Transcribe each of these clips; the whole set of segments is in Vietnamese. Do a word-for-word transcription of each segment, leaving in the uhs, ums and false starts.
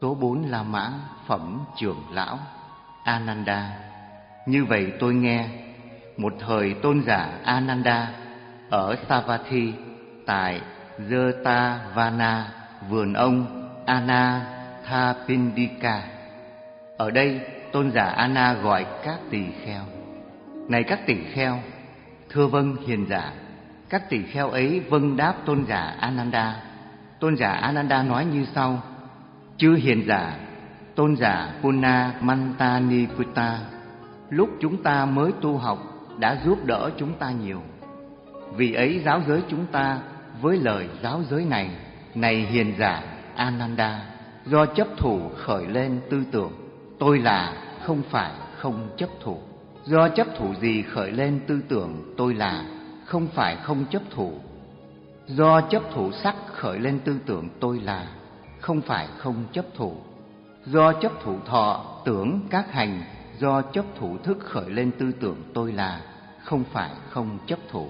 Số bốn La Mã phẩm trưởng lão Ananda. Như vậy tôi nghe, một thời tôn giả Ananda ở Savatthi tại Jetavana, vườn ông Anathapindika. Ở đây tôn giả Ana gọi các tỳ kheo: này các tỳ kheo, thưa vâng hiền giả. Các tỳ kheo ấy vâng đáp tôn giả Ananda. Tôn giả Ananda nói như sau: chư hiền giả, tôn giả Punna Mantaniputta, lúc chúng ta mới tu học đã giúp đỡ chúng ta nhiều. Vì ấy giáo giới chúng ta với lời giáo giới này: này hiền giả Ananda, do chấp thủ khởi lên tư tưởng tôi là, không phải không chấp thủ. Do chấp thủ gì khởi lên tư tưởng tôi là, không phải không chấp thủ. Do chấp thủ sắc khởi lên tư tưởng tôi là, không phải không chấp thủ. Do chấp thủ thọ tưởng các hành, do chấp thủ thức khởi lên tư tưởng tôi là, không phải không chấp thủ.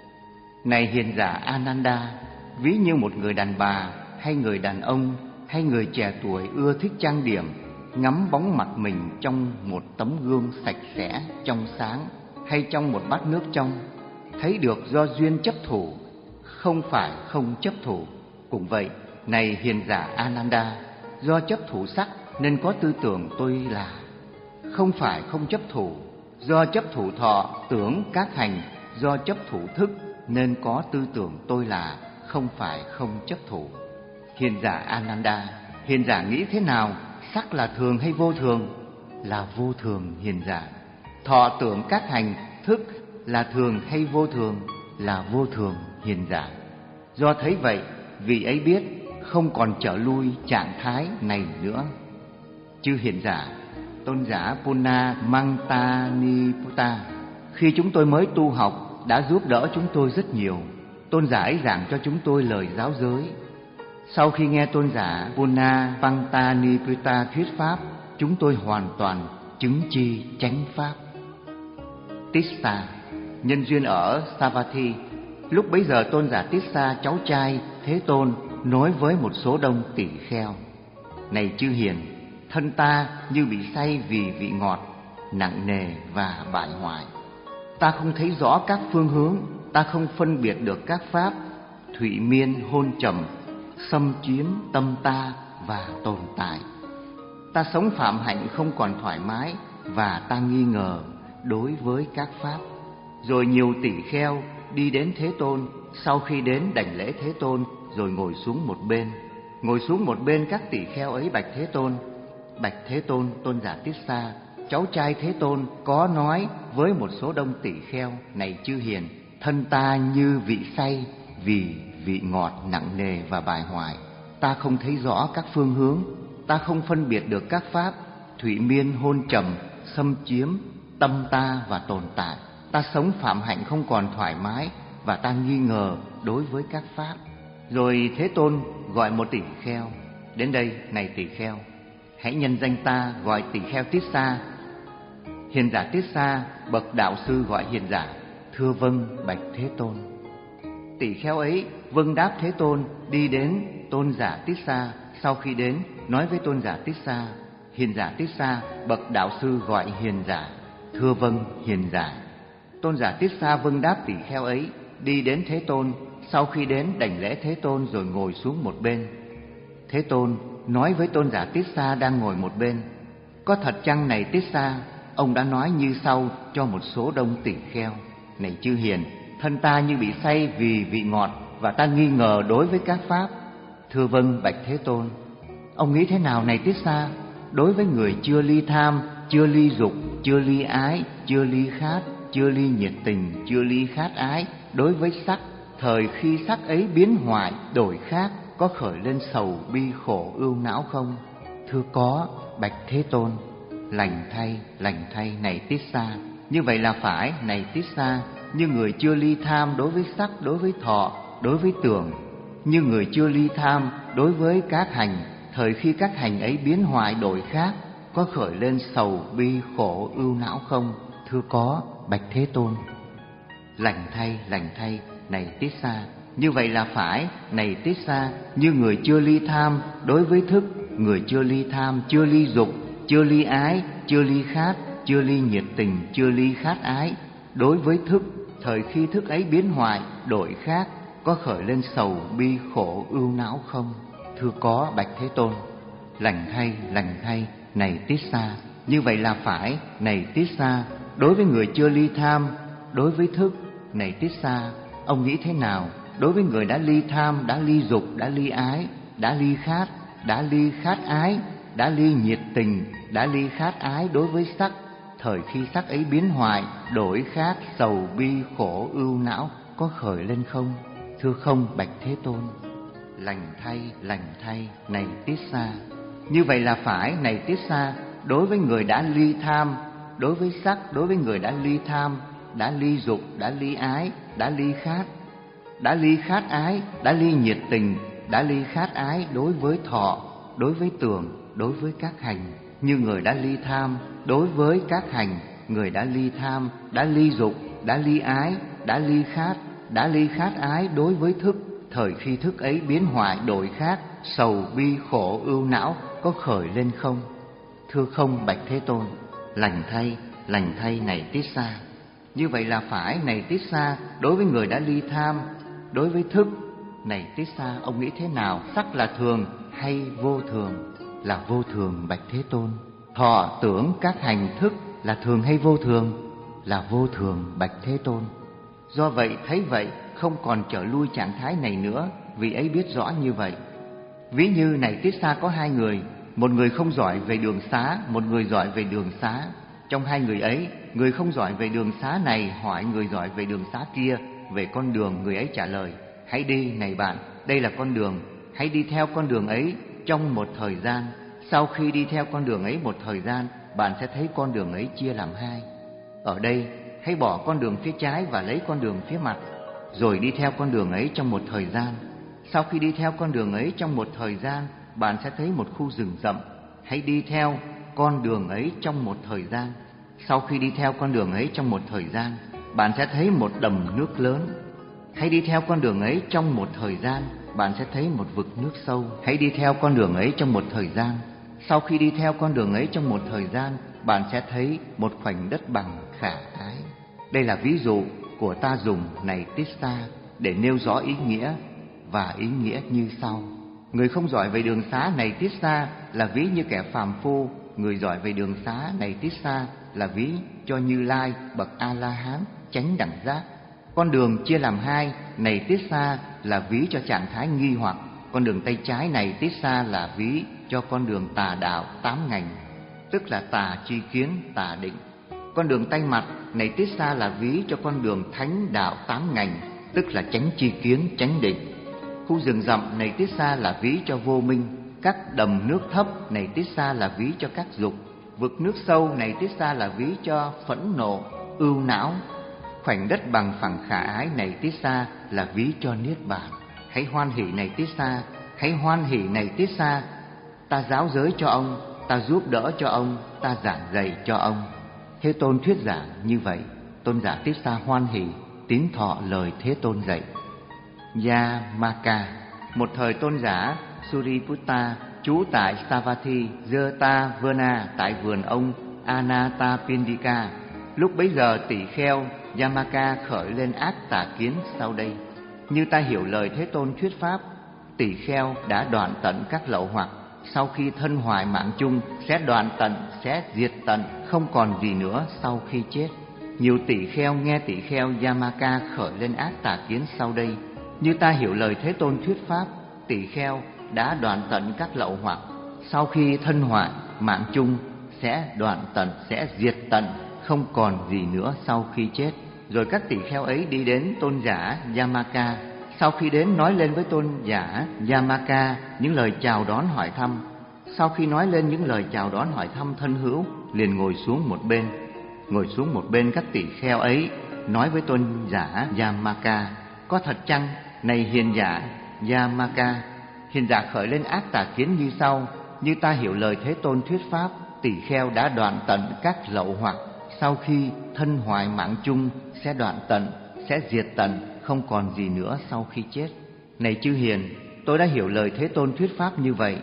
Này hiền giả Ananda, ví như một người đàn bà hay người đàn ông hay người trẻ tuổi ưa thích trang điểm, ngắm bóng mặt mình trong một tấm gương sạch sẽ trong sáng hay trong một bát nước trong, thấy được do duyên chấp thủ, không phải không chấp thủ. Cũng vậy, này hiền giả Ananda, do chấp thủ sắc nên có tư tưởng tôi là, không phải không chấp thủ. Do chấp thủ thọ tưởng các hành, do chấp thủ thức nên có tư tưởng tôi là, không phải không chấp thủ. Hiền giả Ananda, hiền giả nghĩ thế nào? Sắc là thường hay vô thường? Là vô thường hiền giả. Thọ tưởng các hành, thức là thường hay vô thường? Là vô thường hiền giả. Do thấy vậy, vị ấy biết không còn trở lui trạng thái này nữa. Chư hiền giả, tôn giả Punna Mantaniputta, khi chúng tôi mới tu học đã giúp đỡ chúng tôi rất nhiều. Tôn giả ấy giảng cho chúng tôi lời giáo giới. Sau khi nghe tôn giả Punna Mantaniputta thuyết pháp, chúng tôi hoàn toàn chứng chi chánh pháp. Tissa, nhân duyên ở Savatthi, lúc bấy giờ tôn giả Tissa cháu trai Thế Tôn nói với một số đông tỷ kheo: này chư hiền, thân ta như bị say vì vị ngọt nặng nề và bại hoại. Ta không thấy rõ các phương hướng, ta không phân biệt được các pháp thụy miên hôn trầm xâm chiếm tâm ta và tồn tại. Ta sống phạm hạnh không còn thoải mái và ta nghi ngờ đối với các pháp. Rồi nhiều tỷ kheo đi đến Thế Tôn. Sau khi đến đảnh lễ Thế Tôn rồi ngồi xuống một bên. Ngồi xuống một bên, các tỷ kheo ấy bạch Thế Tôn: bạch Thế Tôn, tôn giả Tissa, cháu trai Thế Tôn có nói với một số đông tỷ kheo: này chư hiền, thân ta như vị say vì vị ngọt nặng nề và bại hoại. Ta không thấy rõ các phương hướng, ta không phân biệt được các pháp thụy miên hôn trầm xâm chiếm tâm ta và tồn tại. Ta sống phạm hạnh không còn thoải mái và ta nghi ngờ đối với các pháp. Rồi Thế Tôn gọi một tỷ kheo: đến đây, này tỷ kheo, hãy nhân danh ta gọi tỷ kheo Tissa. Hiền giả Tissa bậc đạo sư gọi hiền giả: thưa vâng bạch Thế Tôn. Tỷ kheo ấy vâng đáp Thế Tôn, đi đến tôn giả Tissa. Sau khi đến nói với tôn giả Tissa: hiền giả Tissa bậc đạo sư gọi hiền giả: thưa vâng hiền giả. Tôn giả Tissa vâng đáp tỷ kheo ấy, đi đến Thế Tôn. Sau khi đến đảnh lễ Thế Tôn rồi ngồi xuống một bên. Thế Tôn nói với tôn giả Tissa đang ngồi một bên: có thật chăng này Tissa, ông đã nói như sau cho một số đông tỷ kheo: này chư hiền, thân ta như bị say vì vị ngọt và ta nghi ngờ đối với các pháp. Thưa vâng bạch Thế Tôn. Ông nghĩ thế nào này Tissa? Đối với người chưa ly tham, chưa ly dục, chưa ly ái, chưa ly khát, chưa ly nhiệt tình, chưa ly khát ái, đối với sắc, thời khi sắc ấy biến hoại đổi khác, có khởi lên sầu bi khổ ưu não không? Thưa có bạch Thế Tôn. Lành thay, lành thay này Tissa. Như vậy là phải này Tissa. Như người chưa ly tham đối với sắc, đối với thọ, đối với tưởng. Như người chưa ly tham đối với các hành, thời khi các hành ấy biến hoại đổi khác, có khởi lên sầu bi khổ ưu não không? Thưa có bạch Thế Tôn. Lành thay, lành thay này Tissa. Như vậy là phải này Tissa. Như người chưa ly tham đối với thức, người chưa ly tham, chưa ly dục, chưa ly ái, chưa ly khát, chưa ly nhiệt tình, chưa ly khát ái, đối với thức, thời khi thức ấy biến hoại, đổi khác, có khởi lên sầu bi khổ ưu não không? Thưa có, bạch Thế Tôn. Lành thay, lành thay, này Tiết Xa, như vậy là phải, này Tiết Xa, đối với người chưa ly tham, đối với thức, này Tiết Xa, ông nghĩ thế nào? Đối với người đã ly tham, đã ly dục, đã ly ái, đã ly khát, đã ly khát ái, đã ly nhiệt tình, đã ly khát ái đối với sắc, thời khi sắc ấy biến hoại, đổi khác, sầu bi khổ ưu não, có khởi lên không? Thưa không, bạch Thế Tôn. Lành thay, lành thay, này Tiết Xa, như vậy là phải, này Tiết Xa, đối với người đã ly tham, đối với sắc, đối với người đã ly tham, đã ly dục, đã ly ái, đã ly khát, đã ly khát ái, đã ly nhiệt tình, đã ly khát ái đối với thọ, đối với tưởng, đối với các hành. Như người đã ly tham, đối với các hành, người đã ly tham, đã ly dục, đã ly ái, đã ly khát, đã ly khát ái đối với thức, thời khi thức ấy biến hoại đổi khác, sầu bi khổ ưu não, có khởi lên không? Thưa không, bạch Thế Tôn. Lành thay, lành thay, này Tiết Xa, như vậy là phải, này Tiết Xa, đối với người đã ly tham, đối với thức, này Tiết Xa, ông nghĩ thế nào? Sắc là thường hay vô thường? Là vô thường, bạch Thế Tôn. Thọ tưởng các hành thức là thường hay vô thường? Là vô thường, bạch Thế Tôn. Do vậy, thấy vậy, không còn trở lui trạng thái này nữa, vì ấy biết rõ như vậy. Ví như này Tiết Xa, có hai người, một người không giỏi về đường xá, một người giỏi về đường xá. Trong hai người ấy, người không giỏi về đường xá này hỏi người giỏi về đường xá kia về con đường. Người ấy trả lời: hãy đi, này bạn, đây là con đường, hãy đi theo con đường ấy trong một thời gian. Sau khi đi theo con đường ấy một thời gian, bạn sẽ thấy con đường ấy chia làm hai. Ở đây, hãy bỏ con đường phía trái và lấy con đường phía mặt, rồi đi theo con đường ấy trong một thời gian. Sau khi đi theo con đường ấy trong một thời gian, bạn sẽ thấy một khu rừng rậm. Hãy đi theo con đường ấy trong một thời gian. Sau khi đi theo con đường ấy trong một thời gian, bạn sẽ thấy một đầm nước lớn. Hãy đi theo con đường ấy trong một thời gian, bạn sẽ thấy một vực nước sâu. Hãy đi theo con đường ấy trong một thời gian. Sau khi đi theo con đường ấy trong một thời gian, bạn sẽ thấy một khoảnh đất bằng khả ái. Đây là ví dụ của ta dùng này Tiết Xa để nêu rõ ý nghĩa, và ý nghĩa như sau. Người không giỏi về đường xá này Tiết Xa là ví như kẻ phàm phu. Người giỏi về đường xá này Tiết Xa là ví cho Như Lai bậc A-la-hán chánh đẳng giác. Con đường chia làm hai này Tiết Xa là ví cho trạng thái nghi hoặc. Con đường tay trái này Tiết Xa là ví cho con đường tà đạo tám ngành, tức là tà tri kiến, tà định. Con đường tay mặt này Tiết Xa là ví cho con đường thánh đạo tám ngành, tức là chánh tri kiến, chánh định. Khu rừng rậm này Tiết Xa là ví cho vô minh. Các đầm nước thấp này Tiết Xa là ví cho các dục. Vực nước sâu này Tiết Xa là ví cho phẫn nộ, ưu não. Khoảnh đất bằng phẳng khả ái này Tiết Xa là ví cho niết bàn. Hãy hoan hỷ này Tiết Xa, hãy hoan hỷ này Tiết Xa. Ta giáo giới cho ông, ta giúp đỡ cho ông, ta giảng dạy cho ông. Thế Tôn thuyết giảng như vậy, tôn giả Tiết Xa hoan hỷ tín thọ lời Thế Tôn dạy. Yamaka, một thời tôn giả Suriputta trú tại Savatthi Jetavarna tại vườn ông Anathapindika. Lúc bấy giờ tỷ kheo Yamaka khởi lên ác tà kiến sau đây: như ta hiểu lời Thế Tôn thuyết pháp, tỷ kheo đã đoạn tận các lậu hoặc. Sau khi thân hoại mạng chung sẽ đoạn tận, sẽ diệt tận, không còn gì nữa sau khi chết. Nhiều tỷ kheo nghe tỷ kheo Yamaka khởi lên ác tà kiến sau đây: như ta hiểu lời Thế Tôn thuyết pháp, tỷ kheo đã đoạn tận các lậu hoặc. Sau khi thân hoại mạng chung sẽ đoạn tận, sẽ diệt tận, không còn gì nữa sau khi chết. Rồi các tỷ kheo ấy đi đến tôn giả Yamaka. Sau khi đến nói lên với tôn giả Yamaka những lời chào đón hỏi thăm. Sau khi nói lên những lời chào đón hỏi thăm thân hữu, liền ngồi xuống một bên. Ngồi xuống một bên, các tỷ kheo ấy nói với tôn giả Yamaka: có thật chăng, này hiền giả Yamaka? Hiền giả khởi lên ác tà kiến như sau: như ta hiểu lời Thế Tôn thuyết pháp, tỷ kheo đã đoạn tận các lậu hoặc. Sau khi thân hoại mạng chung sẽ đoạn tận, sẽ diệt tận, không còn gì nữa sau khi chết. Này chư hiền, tôi đã hiểu lời Thế Tôn thuyết pháp như vậy.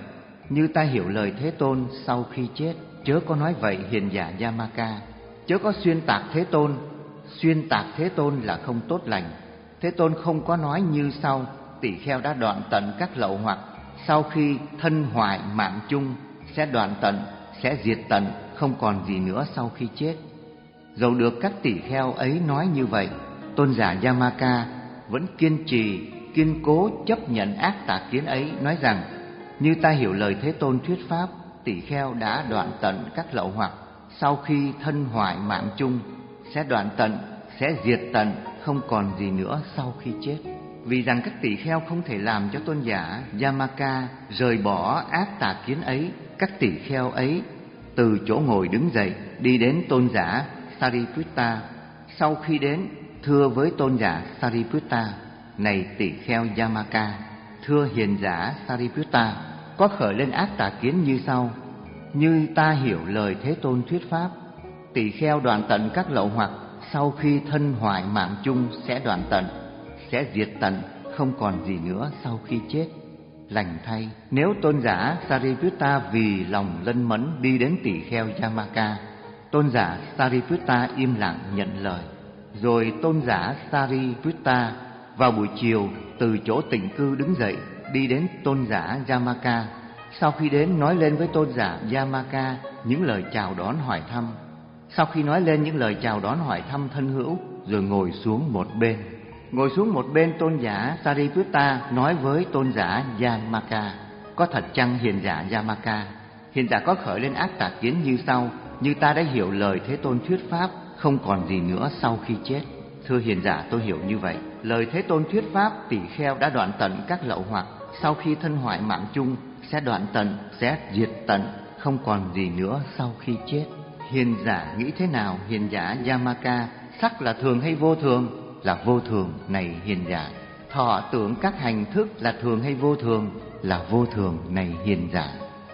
như ta hiểu lời Thế Tôn sau khi chết. Chớ có nói vậy hiền giả Yamaka, chớ có xuyên tạc Thế Tôn. Xuyên tạc Thế Tôn là không tốt lành. Thế Tôn không có nói như sau: tỳ kheo đã đoạn tận các lậu hoặc, sau khi thân hoại mạng chung sẽ đoạn tận, sẽ diệt tận, không còn gì nữa sau khi chết. Dầu được các tỳ kheo ấy nói như vậy, tôn giả Yamaka vẫn kiên trì, kiên cố chấp nhận ác tà kiến ấy, nói rằng: như ta hiểu lời Thế Tôn thuyết pháp, tỳ kheo đã đoạn tận các lậu hoặc, sau khi thân hoại mạng chung sẽ đoạn tận, sẽ diệt tận, không còn gì nữa sau khi chết. Vì rằng các tỳ kheo không thể làm cho tôn giả Yamaka rời bỏ ác tà kiến ấy, các tỳ kheo ấy từ chỗ ngồi đứng dậy, đi đến tôn giả Sariputta. Sau khi đến, thưa với tôn giả Sariputta: này tỳ kheo Yamaka, thưa hiền giả Sariputta, có khởi lên ác tà kiến như sau: như ta hiểu lời Thế Tôn thuyết pháp, tỳ kheo đoạn tận các lậu hoặc, sau khi thân hoại mạng chung sẽ đoạn tận, sẽ diệt tận, không còn gì nữa sau khi chết. Lành thay, nếu tôn giả Sariputta vì lòng lân mẫn đi đến tỳ kheo Yamaka, tôn giả Sariputta im lặng nhận lời. Rồi tôn giả Sariputta vào buổi chiều từ chỗ tịnh cư đứng dậy, đi đến tôn giả Yamaka. Sau khi đến, nói lên với tôn giả Yamaka những lời chào đón hỏi thăm. Sau khi nói lên những lời chào đón hỏi thăm thân hữu, rồi ngồi xuống một bên. Ngồi xuống một bên, tôn giả Sariputta nói với tôn giả Yamaka: có thật chăng hiền giả Yamaka, hiền giả có khởi lên ác tà kiến như sau: như ta đã hiểu lời Thế Tôn thuyết pháp, không còn gì nữa sau khi chết. Thưa hiền giả, tôi hiểu như vậy. Lời Thế Tôn thuyết pháp, tỳ kheo đã đoạn tận các lậu hoặc, sau khi thân hoại mạng chung sẽ đoạn tận, sẽ diệt tận, không còn gì nữa sau khi chết. Hiền giả nghĩ thế nào hiền giả Yamaka? Sắc là thường hay vô thường? Là vô thường, này hiền giả. Thọ tưởng các hành thức là thường hay vô thường? Là vô thường, này hiền giả.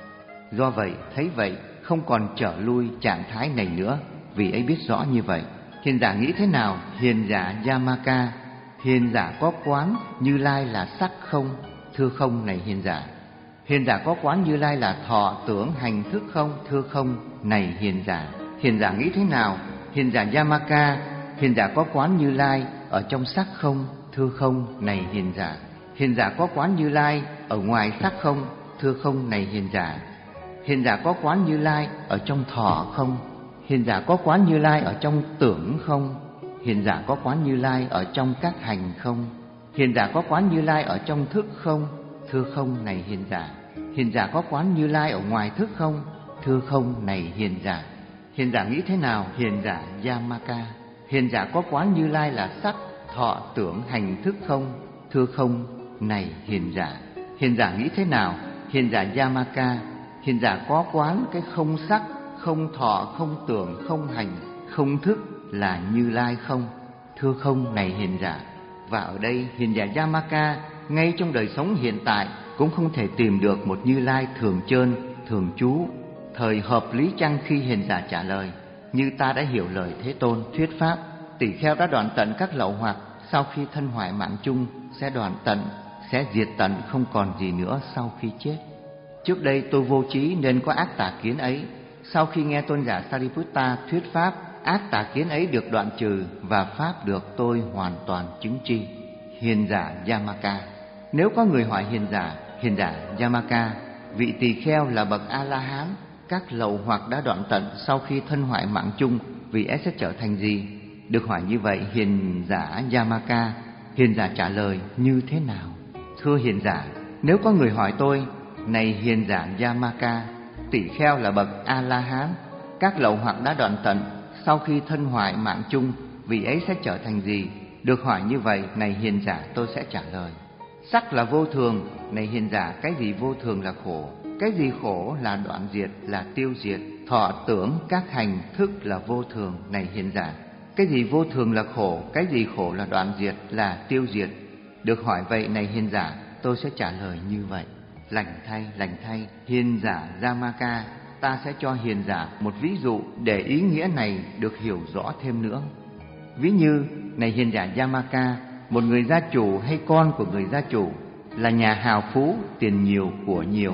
Do vậy, thấy vậy, không còn trở lui trạng thái này nữa, vì ấy biết rõ như vậy. Hiền giả nghĩ thế nào hiền giả Yamaka? Hiền giả có quán Như Lai là sắc không? Thưa không, này hiền giả. Hiền giả có quán Như Lai là thọ tưởng hành thức không? Thưa không, này hiền giả. Hiền giả nghĩ thế nào hiền giả Yamaka? Hiền giả có quán Như Lai ở trong sắc không? Thưa không, này hiền giả. Hiền giả có quán Như Lai ở ngoài sắc không? Thưa không, này hiền giả. Hiền giả có quán Như Lai ở trong thọ không? Hiền giả có quán Như Lai ở trong tưởng không? Hiền giả có quán Như Lai ở trong các hành không? Hiền giả có quán Như Lai ở trong thức không? Thưa không, này hiền giả. Hiền giả có quán Như Lai ở ngoài thức không? Thưa không, này hiền giả. Hiền giả nghĩ thế nào hiền giả Yamaka? Hiền giả có quán Như Lai là sắc, thọ, tưởng, hành, thức không? Thưa không, này hiền giả. Hiền giả nghĩ thế nào hiền giả Yamaka? Hiền giả có quán cái không sắc, không thọ, không tưởng, không hành, không thức là Như Lai không? Thưa không, này hiền giả. Và ở đây hiền giả Yamaka ngay trong đời sống hiện tại cũng không thể tìm được một Như Lai thường chơn, thường trú. Thời hợp lý chăng khi hiền giả trả lời: như ta đã hiểu lời Thế Tôn thuyết pháp, tỳ kheo đã đoạn tận các lậu hoặc, sau khi thân hoại mạng chung sẽ đoạn tận, sẽ diệt tận, không còn gì nữa sau khi chết. Trước đây tôi vô trí nên có ác tà kiến ấy. Sau khi nghe tôn giả Sariputta thuyết pháp, ác tà kiến ấy được đoạn trừ và pháp được tôi hoàn toàn chứng tri. Hiền giả Yamaka, nếu có người hỏi hiền giả: hiền giả Yamaka, vị tỳ kheo là bậc A-la-hán, các lậu hoặc đã đoạn tận sau khi thân hoại mạng chung, vị ấy sẽ trở thành gì? Được hỏi như vậy, hiền giả Yamaka, hiền giả trả lời như thế nào? Thưa hiền giả, nếu có người hỏi tôi: này hiền giả Yamaka, tỳ kheo là bậc A-la-hán, các lậu hoặc đã đoạn tận sau khi thân hoại mạng chung, vị ấy sẽ trở thành gì? Được hỏi như vậy, này hiền giả, tôi sẽ trả lời: sắc là vô thường, này hiền giả, cái gì vô thường là khổ, cái gì khổ là đoạn diệt, là tiêu diệt. Thọ tưởng các hành thức là vô thường, này hiền giả, cái gì vô thường là khổ, cái gì khổ là đoạn diệt, là tiêu diệt. Được hỏi vậy, này hiền giả, tôi sẽ trả lời như vậy. Lành thay, lành thay, hiền giả Yamaka, ta sẽ cho hiền giả một ví dụ để ý nghĩa này được hiểu rõ thêm nữa. Ví như, này hiền giả Yamaka, một người gia chủ hay con của người gia chủ là nhà hào phú, tiền nhiều của nhiều,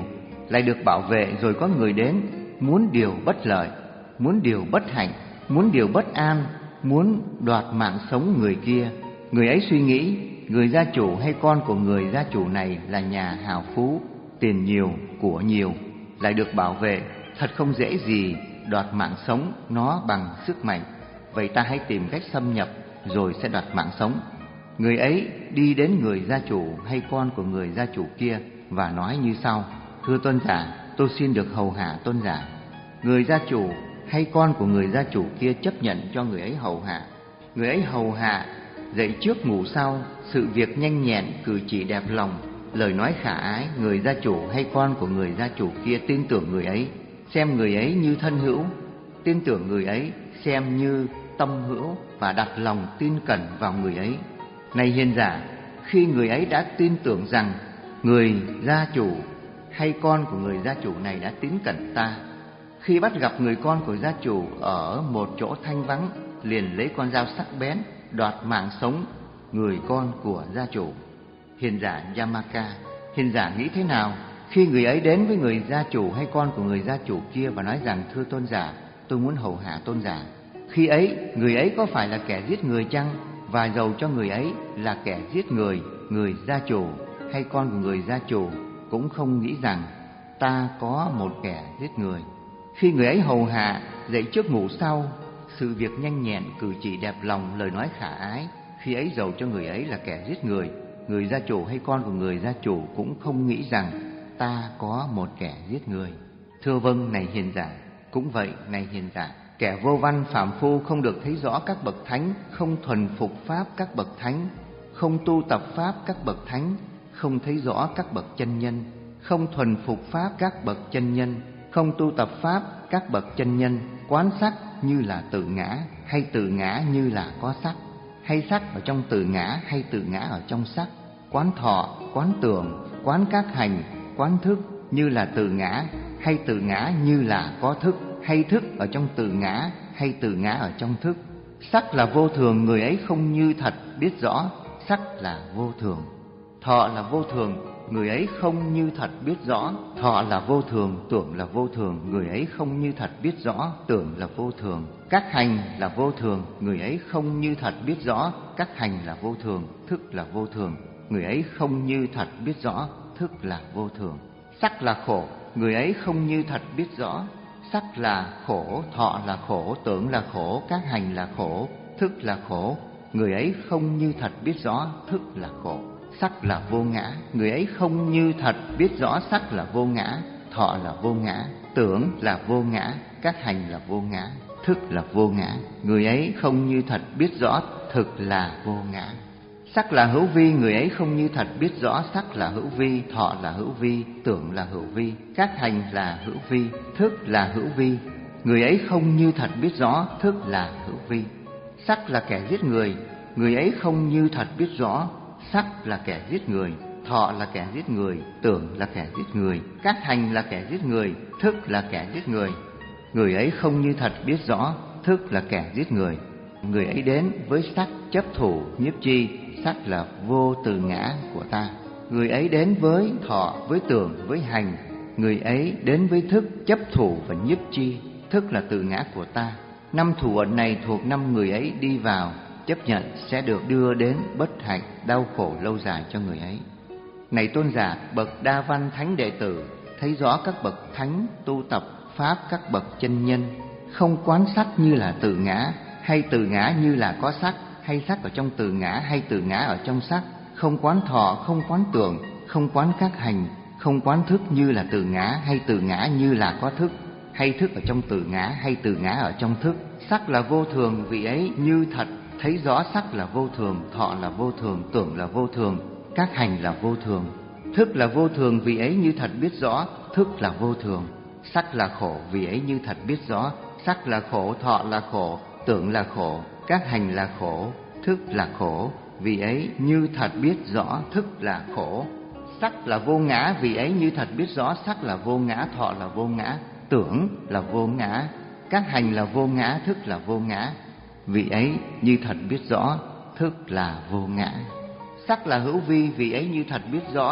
lại được bảo vệ, rồi có người đến muốn điều bất lợi, muốn điều bất hạnh, muốn điều bất an, muốn đoạt mạng sống người kia. Người ấy suy nghĩ người gia chủ hay con của người gia chủ này là nhà hào phú, tiền nhiều, của nhiều, lại được bảo vệ, thật không dễ gì đoạt mạng sống nó bằng sức mạnh. Vậy ta hãy tìm cách xâm nhập rồi sẽ đoạt mạng sống. Người ấy đi đến người gia chủ hay con của người gia chủ kia và nói như sau: thưa tôn giả, tôi xin được hầu hạ tôn giả. Người gia chủ hay con của người gia chủ kia chấp nhận cho người ấy hầu hạ. Người ấy hầu hạ, dậy trước ngủ sau, sự việc nhanh nhẹn, cử chỉ đẹp lòng, lời nói khả ái. Người gia chủ hay con của người gia chủ kia tin tưởng người ấy, xem người ấy như thân hữu, tin tưởng người ấy xem như tâm hữu, và đặt lòng tin cẩn vào người ấy. Này hiền giả, khi người ấy đã tin tưởng rằng người gia chủ hay con của người gia chủ này đã tín cẩn ta, khi bắt gặp người con của gia chủ ở một chỗ thanh vắng, liền lấy con dao sắc bén đoạt mạng sống người con của gia chủ. Hiền giả Yamaka, hiền giả nghĩ thế nào khi người ấy đến với người gia chủ hay con của người gia chủ kia và nói rằng: thưa tôn giả, tôi muốn hầu hạ tôn giả? Khi ấy, người ấy có phải là kẻ giết người chăng? Và dầu cho người ấy là kẻ giết người, người gia chủ hay con của người gia chủ cũng không nghĩ rằng ta có một kẻ giết người. Khi người ấy hầu hạ, dậy trước ngủ sau, sự việc nhanh nhẹn, cử chỉ đẹp lòng, lời nói khả ái, khi ấy dầu cho người ấy là kẻ giết người, người gia chủ hay con của người gia chủ cũng không nghĩ rằng ta có một kẻ giết người. Thưa vâng, này hiền giả. Cũng vậy, này hiền giả, kẻ vô văn phàm phu không được thấy rõ các bậc thánh, không thuần phục pháp các bậc thánh, không tu tập pháp các bậc thánh, không thấy rõ các bậc chân nhân, không thuần phục pháp các bậc chân nhân, không tu tập pháp các bậc chân nhân, quán sắc như là tự ngã, hay tự ngã như là có sắc, hay sắc ở trong tự ngã, hay tự ngã ở trong sắc, quán thọ, quán tưởng, quán các hành, quán thức như là tự ngã, hay tự ngã như là có thức, hay thức ở trong tự ngã, hay tự ngã ở trong thức. Sắc là vô thường, người ấy không như thật biết rõ, sắc là vô thường. Thọ là vô thường, người ấy không như thật biết rõ, thọ là vô thường. Tưởng là vô thường, người ấy không như thật biết rõ, tưởng là vô thường. Các hành là vô thường, người ấy không như thật biết rõ, các hành là vô thường. Thức là vô thường, người ấy không như thật biết rõ, thức là vô thường. Sắc là khổ, người ấy không như thật biết rõ, sắc là khổ. Thọ là khổ, tưởng là khổ, các hành là khổ, thức là khổ, người ấy không như thật biết rõ, thức là khổ. Sắc là vô ngã, người ấy không như thật biết rõ, sắc là vô ngã. Thọ là vô ngã, tưởng là vô ngã, các hành là vô ngã, thức là vô ngã, người ấy không như thật biết rõ, thực là vô ngã. Sắc là hữu vi, người ấy không như thật biết rõ, sắc là hữu vi. Thọ là hữu vi, tưởng là hữu vi, các hành là hữu vi, thức là hữu vi, người ấy không như thật biết rõ, thức là hữu vi. Sắc là kẻ giết người, người ấy không như thật biết rõ, sắc là kẻ giết người. Thọ là kẻ giết người, tưởng là kẻ giết người, các hành là kẻ giết người, thức là kẻ giết người, người ấy không như thật biết rõ, thức là kẻ giết người. Người ấy đến với sắc chấp thủ nhiếp chi, sắc là vô tự ngã của ta. Người ấy đến với thọ, với tưởng, với hành, người ấy đến với thức chấp thủ và nhiếp chi, thức là tự ngã của ta. Năm thủ ẩn này thuộc năm người ấy đi vào chấp nhận sẽ được đưa đến bất hạnh, đau khổ lâu dài cho người ấy. Này tôn giả, bậc đa văn thánh đệ tử thấy rõ các bậc thánh tu tập pháp các bậc chân nhân, không quán sắc như là tự ngã, hay tự ngã như là có sắc, hay sắc ở trong tự ngã, hay tự ngã ở trong sắc, không quán thọ, không quán tưởng, không quán các hành, không quán thức như là tự ngã, hay tự ngã như là có thức, hay thức ở trong tự ngã, hay tự ngã ở trong thức. Sắc là vô thường, vị ấy như thật thấy rõ sắc là vô thường, thọ là vô thường, tưởng là vô thường, các hành là vô thường. Thức là vô thường, vị ấy như thật biết rõ, thức là vô thường. Sắc là khổ, vị ấy như thật biết rõ, sắc là khổ, thọ là khổ, tưởng là khổ, các hành là khổ, thức là khổ, vị ấy như thật biết rõ, thức là khổ. Sắc là vô ngã, vị ấy như thật biết rõ, sắc là vô ngã, thọ là vô ngã, tưởng là vô ngã, các hành là vô ngã, thức là vô ngã, vị ấy như thật biết rõ, thức là vô ngã. Sắc là hữu vi, vị ấy như thật biết rõ,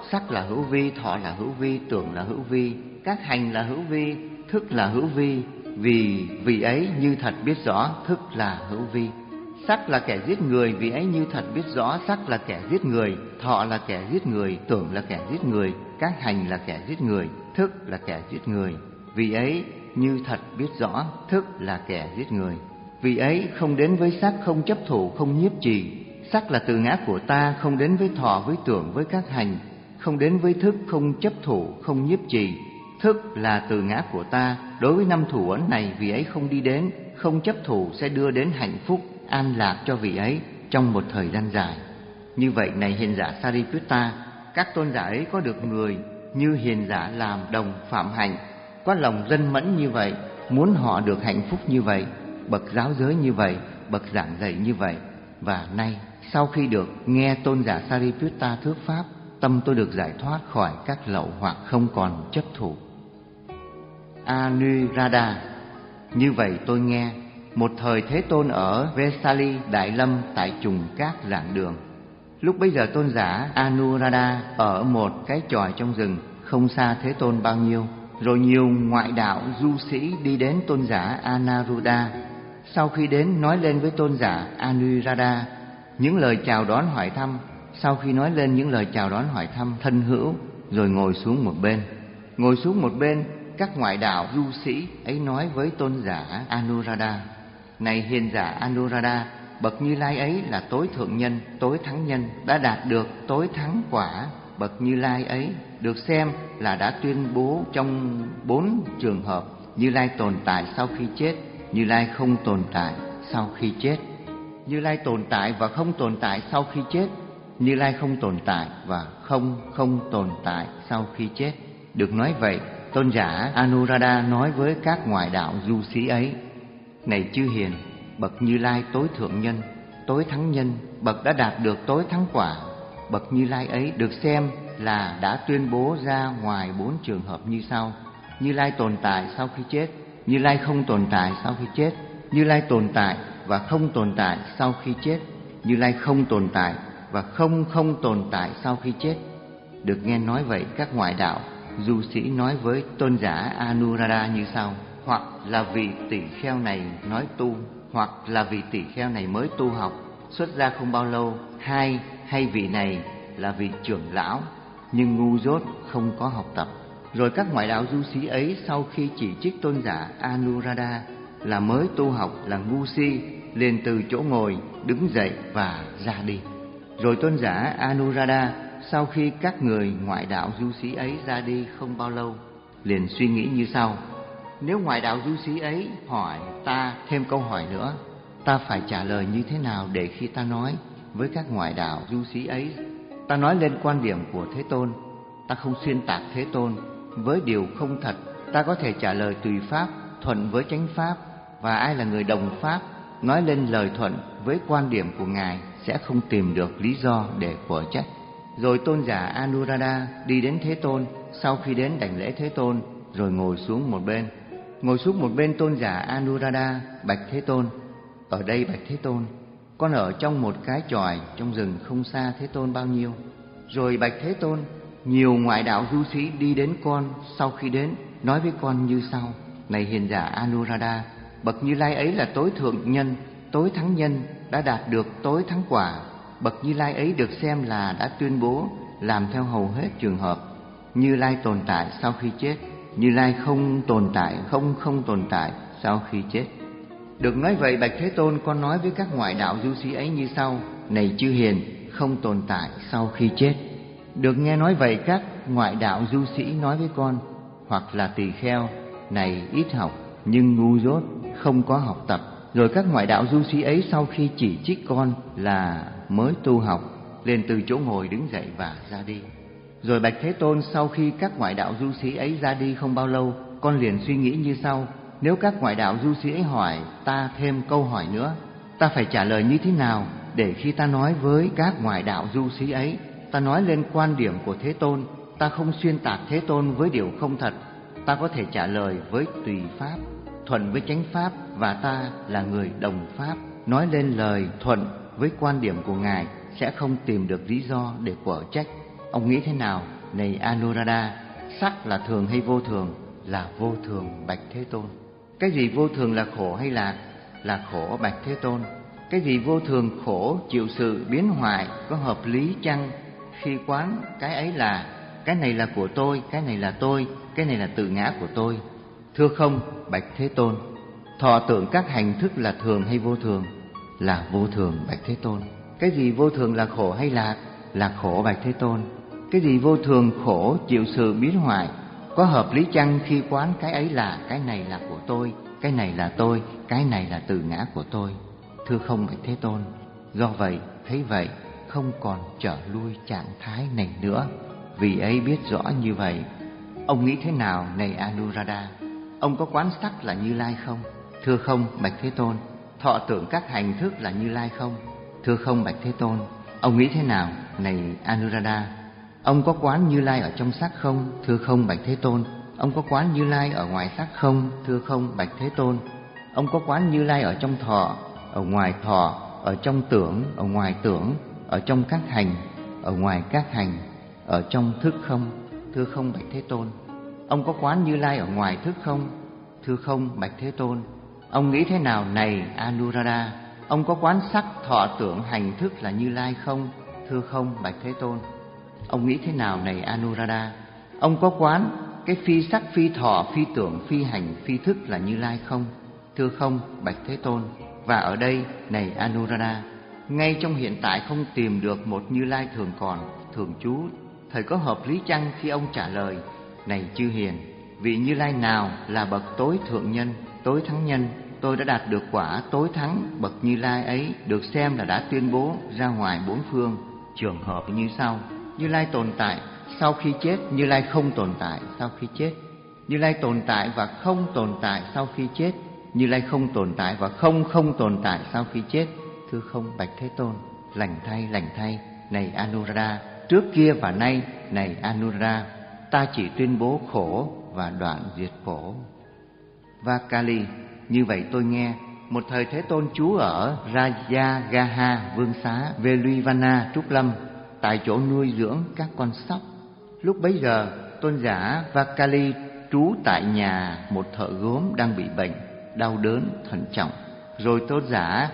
sắc là hữu vi, thọ là hữu vi, tưởng là hữu vi, các hành là hữu vi, thức là hữu vi. Vì vì ấy như thật biết rõ thức là hữu vi. Sắc là kẻ giết người, vì ấy như thật biết rõ sắc là kẻ giết người. Thọ là kẻ giết người, tưởng là kẻ giết người, các hành là kẻ giết người, thức là kẻ giết người. Vì ấy như thật biết rõ thức là kẻ giết người. Vì ấy không đến với sắc, không chấp thủ, không nhiếp trì. Sắc là từ ngã của ta, không đến với thọ, với tưởng, với các hành. Không đến với thức, không chấp thủ, không nhiếp trì. Thức là từ ngã của ta, đối với năm thủ ấn này vì ấy không đi đến, không chấp thủ sẽ đưa đến hạnh phúc, an lạc cho vị ấy trong một thời gian dài. Như vậy này hiền giả Sariputta, các tôn giả ấy có được người như hiền giả làm đồng phạm hạnh, có lòng dân mẫn như vậy, muốn họ được hạnh phúc như vậy, bậc giáo giới như vậy, bậc giảng dạy như vậy. Và nay sau khi được nghe tôn giả Sariputta thuyết pháp, tâm tôi được giải thoát khỏi các lậu hoặc, không còn chấp thủ. Anuradha. Như vậy tôi nghe, một thời Thế Tôn ở Vesali Đại Lâm tại trùng các giảng đường. Lúc bấy giờ tôn giả Anuradha ở một cái chòi trong rừng, không xa Thế Tôn bao nhiêu. Rồi nhiều ngoại đạo du sĩ đi đến tôn giả Anaruddha. Sau khi đến nói lên với tôn giả Anuradha những lời chào đón hỏi thăm. Sau khi nói lên những lời chào đón hỏi thăm thân hữu, rồi ngồi xuống một bên. Ngồi xuống một bên, các ngoại đạo du sĩ ấy nói với tôn giả Anuradha: này hiền giả Anuradha, bậc Như Lai ấy là tối thượng nhân, tối thắng nhân, đã đạt được tối thắng quả. Bậc Như Lai ấy được xem là đã tuyên bố trong bốn trường hợp: Như Lai tồn tại sau khi chết, Như Lai không tồn tại sau khi chết, Như Lai tồn tại và không tồn tại sau khi chết, Như Lai không tồn tại và không không tồn tại sau khi chết. Được nói vậy, tôn giả Anuradha nói với các ngoại đạo du sĩ ấy: này chư hiền, bậc Như Lai tối thượng nhân, tối thắng nhân, bậc đã đạt được tối thắng quả. Bậc Như Lai ấy được xem là đã tuyên bố ra ngoài bốn trường hợp như sau: Như Lai tồn tại sau khi chết, Như Lai không tồn tại sau khi chết, Như Lai tồn tại và không tồn tại sau khi chết, Như Lai không tồn tại và không không tồn tại sau khi chết. Được nghe nói vậy, các ngoại đạo du sĩ nói với tôn giả Anuradha như sau: hoặc là vị tỷ kheo này nói tu, hoặc là vị tỷ kheo này mới tu học, xuất gia không bao lâu. Hai, hay vị này là vị trưởng lão nhưng ngu dốt, không có học tập. Rồi các ngoại đạo du sĩ ấy sau khi chỉ trích tôn giả Anuradha là mới tu học, là ngu si, liền từ chỗ ngồi đứng dậy và ra đi. Rồi tôn giả Anuradha sau khi các người ngoại đạo du sĩ ấy ra đi không bao lâu, liền suy nghĩ như sau: nếu ngoại đạo du sĩ ấy hỏi ta thêm câu hỏi nữa, ta phải trả lời như thế nào để khi ta nói với các ngoại đạo du sĩ ấy, ta nói lên quan điểm của Thế Tôn, ta không xuyên tạc Thế Tôn với điều không thật, ta có thể trả lời tùy pháp, thuận với chánh pháp. Và ai là người đồng pháp, nói lên lời thuận với quan điểm của Ngài sẽ không tìm được lý do để quở trách. Rồi tôn giả Anuradha đi đến Thế Tôn. Sau khi đến đảnh lễ Thế Tôn, rồi ngồi xuống một bên. Ngồi xuống một bên, tôn giả Anuradha bạch Thế Tôn: ở đây bạch Thế Tôn, con ở trong một cái chòi trong rừng không xa Thế Tôn bao nhiêu. Rồi bạch Thế Tôn, nhiều ngoại đạo du sĩ đi đến con. Sau khi đến nói với con như sau: này hiền giả Anuradha, bậc Như Lai ấy là tối thượng nhân, tối thắng nhân, đã đạt được tối thắng quả. Bậc Như Lai ấy được xem là đã tuyên bố làm theo hầu hết trường hợp: Như Lai tồn tại sau khi chết, Như Lai không tồn tại, không không tồn tại sau khi chết. Được nói vậy, bạch Thế Tôn, con nói với các ngoại đạo du sĩ ấy như sau: này chư hiền, không tồn tại sau khi chết. Được nghe nói vậy, các ngoại đạo du sĩ nói với con: hoặc là tỳ kheo này ít học nhưng ngu dốt, không có học tập. Rồi các ngoại đạo du sĩ ấy sau khi chỉ trích con là mới tu học, liền từ chỗ ngồi đứng dậy và ra đi. Rồi bạch Thế Tôn, sau khi các ngoại đạo du sĩ ấy ra đi không bao lâu, con liền suy nghĩ như sau: nếu các ngoại đạo du sĩ ấy hỏi ta thêm câu hỏi nữa, ta phải trả lời như thế nào để khi ta nói với các ngoại đạo du sĩ ấy, ta nói lên quan điểm của Thế Tôn, ta không xuyên tạc Thế Tôn với điều không thật, ta có thể trả lời với tùy pháp, thuận với chánh pháp, và ta là người đồng pháp, nói lên lời thuận với quan điểm của Ngài sẽ không tìm được lý do để quở trách. Ông nghĩ thế nào này Anuruddha, sắc là thường hay vô thường? Là vô thường, bạch Thế Tôn. Cái gì vô thường là khổ hay lạc? Là khổ, bạch Thế Tôn. Cái gì vô thường khổ chịu sự biến hoại có hợp lý chăng? Khi quán cái ấy là cái này là của tôi, cái này là tôi, cái này là tự ngã của tôi. Thưa không, bạch Thế Tôn. Thọ tưởng các hành thức là thường hay vô thường? Là vô thường, bạch Thế Tôn. Cái gì vô thường là khổ hay lạc? Là khổ, bạch Thế Tôn. Cái gì vô thường khổ chịu sự biến hoại có hợp lý chăng? Khi quán cái ấy là cái này là của tôi, cái này là tôi, cái này là tự ngã của tôi. Thưa không, bạch Thế Tôn. Do vậy, thấy vậy, không còn trở lui trạng thái này nữa. Vì ấy biết rõ như vậy. Ông nghĩ thế nào này Anuruddha? Ông có quán sắc là Như Lai không? Thưa không, bạch Thế Tôn. Thọ tưởng các hành thức là Như Lai không? Thưa không, bạch Thế Tôn. Ông nghĩ thế nào này Anuruddha? Ông có quán Như Lai ở trong sắc không? Thưa không, bạch Thế Tôn. Ông có quán Như Lai ở ngoài sắc không? Thưa không, bạch Thế Tôn. Ông có quán Như Lai ở trong thọ, ở ngoài thọ, ở trong tưởng, ở ngoài tưởng, ở trong các hành, ở ngoài các hành, ở trong thức không? Thưa không, bạch Thế Tôn. Ông có quán Như Lai ở ngoài thức không? Thưa không, bạch Thế Tôn. Ông nghĩ thế nào này Anuruddha? Ông có quán sắc, thọ, tưởng, hành, thức là Như Lai không? Thưa không, bạch Thế Tôn. Ông nghĩ thế nào này Anuruddha? Ông có quán cái phi sắc, phi thọ, phi tưởng, phi hành, phi thức là Như Lai không? Thưa không, bạch Thế Tôn. Và ở đây này Anuruddha, ngay trong hiện tại không tìm được một Như Lai thường còn, thường trú. Thời có hợp lý chăng khi ông trả lời: này chư hiền, vị Như Lai nào là bậc tối thượng nhân, tối thắng nhân? Tôi đã đạt được quả tối thắng bậc Như Lai ấy, được xem là đã tuyên bố ra ngoài bốn phương. Trường hợp như sau: Như Lai tồn tại sau khi chết, Như Lai không tồn tại sau khi chết. Như Lai tồn tại và không tồn tại sau khi chết. Như Lai không tồn tại và không không tồn tại sau khi chết. Thưa không, bạch Thế Tôn. Lành thay, lành thay này Anuruddha. Trước kia và nay này Anuruddha, ta chỉ tuyên bố khổ và đoạn diệt khổ. Vakali, như vậy tôi nghe, một thời Thế Tôn trú ở Rajagaha vương xá Veluvana Trúc Lâm, tại chỗ nuôi dưỡng các con sóc. Lúc bấy giờ, tôn giả Vakali trú tại nhà một thợ gốm đang bị bệnh, đau đớn, thận trọng. Rồi tôn giả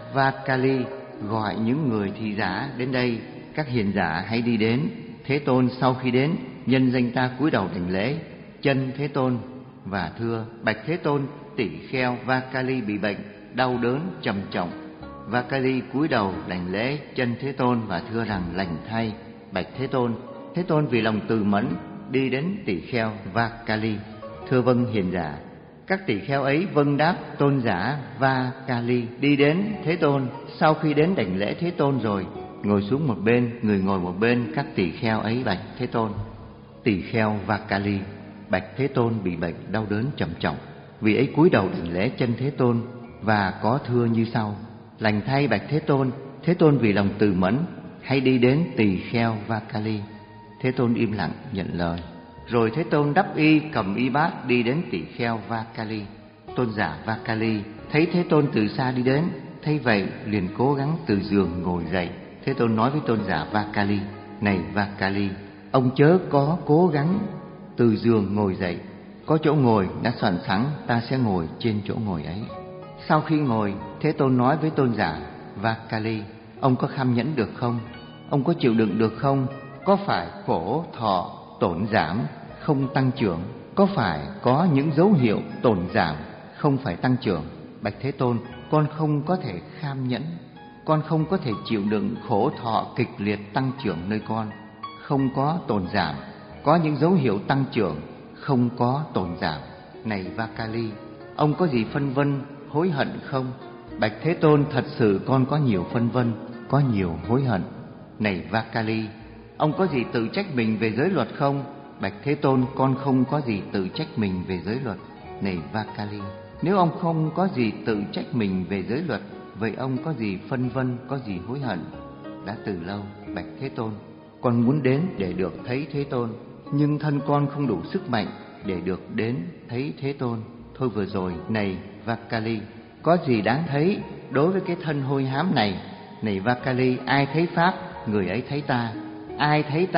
Vakali gọi những người thị giả đến đây: các hiền giả hãy đi đến. Thế Tôn sau khi đến, nhân danh ta cúi đầu đảnh lễ chân Thế Tôn và thưa: bạch Thế Tôn, tỷ kheo Vakali bị bệnh, đau đớn trầm trọng. Vakali cúi đầu đảnh lễ chân Thế Tôn và thưa rằng: lành thay, bạch Thế Tôn. Thế Tôn vì lòng từ mẫn đi đến tỷ kheo Vakali. Thưa vâng hiền giả. Các tỷ kheo ấy vâng đáp tôn giả Vakali, đi đến Thế Tôn. Sau khi đến đảnh lễ Thế Tôn rồi, ngồi xuống một bên, người ngồi một bên. Các tỷ kheo ấy bạch Thế Tôn: tỷ kheo Vakali, bạch Thế Tôn bị bệnh đau đớn trầm trọng. Vì ấy cúi đầu đảnh lễ chân Thế Tôn và có thưa như sau: lành thay bạch Thế Tôn. Thế Tôn vì lòng từ mẫn hãy đi đến tỳ kheo Vakali. Thế Tôn im lặng nhận lời. Rồi Thế Tôn đắp y, cầm y bát đi đến tỳ kheo Vakali. Tôn giả Vakali thấy Thế Tôn từ xa đi đến, thấy vậy liền cố gắng từ giường ngồi dậy. Thế Tôn nói với tôn giả Vakali: này Vakali, ông chớ có cố gắng từ giường ngồi dậy. Có chỗ ngồi đã soạn sẵn, ta sẽ ngồi trên chỗ ngồi ấy. Sau khi ngồi, Thế Tôn nói với tôn giả Vakali: ông có kham nhẫn được không? Ông có chịu đựng được không? Có phải khổ thọ tổn giảm, không tăng trưởng? Có phải có những dấu hiệu tổn giảm, không phải tăng trưởng? Bạch Thế Tôn, con không có thể kham nhẫn, con không có thể chịu đựng khổ thọ kịch liệt tăng trưởng nơi con. Không có tổn giảm, có những dấu hiệu tăng trưởng, không có tổn giảm. Này Vakali, ông có gì phân vân, hối hận không? Bạch Thế Tôn, thật sự con có nhiều phân vân, có nhiều hối hận. Này Vakali, ông có gì tự trách mình về giới luật không? Bạch Thế Tôn, con không có gì tự trách mình về giới luật. Này Vakali, nếu ông không có gì tự trách mình về giới luật, vậy ông có gì phân vân, có gì hối hận? Đã từ lâu, bạch Thế Tôn, con muốn đến để được thấy Thế Tôn, nhưng thân con không đủ sức mạnh để được đến thấy Thế Tôn. Thôi vừa rồi, này Vakali, có gì đáng thấy đối với cái thân hôi hám này? Này Vakali, ai thấy Pháp, người ấy thấy ta. Ai thấy ta,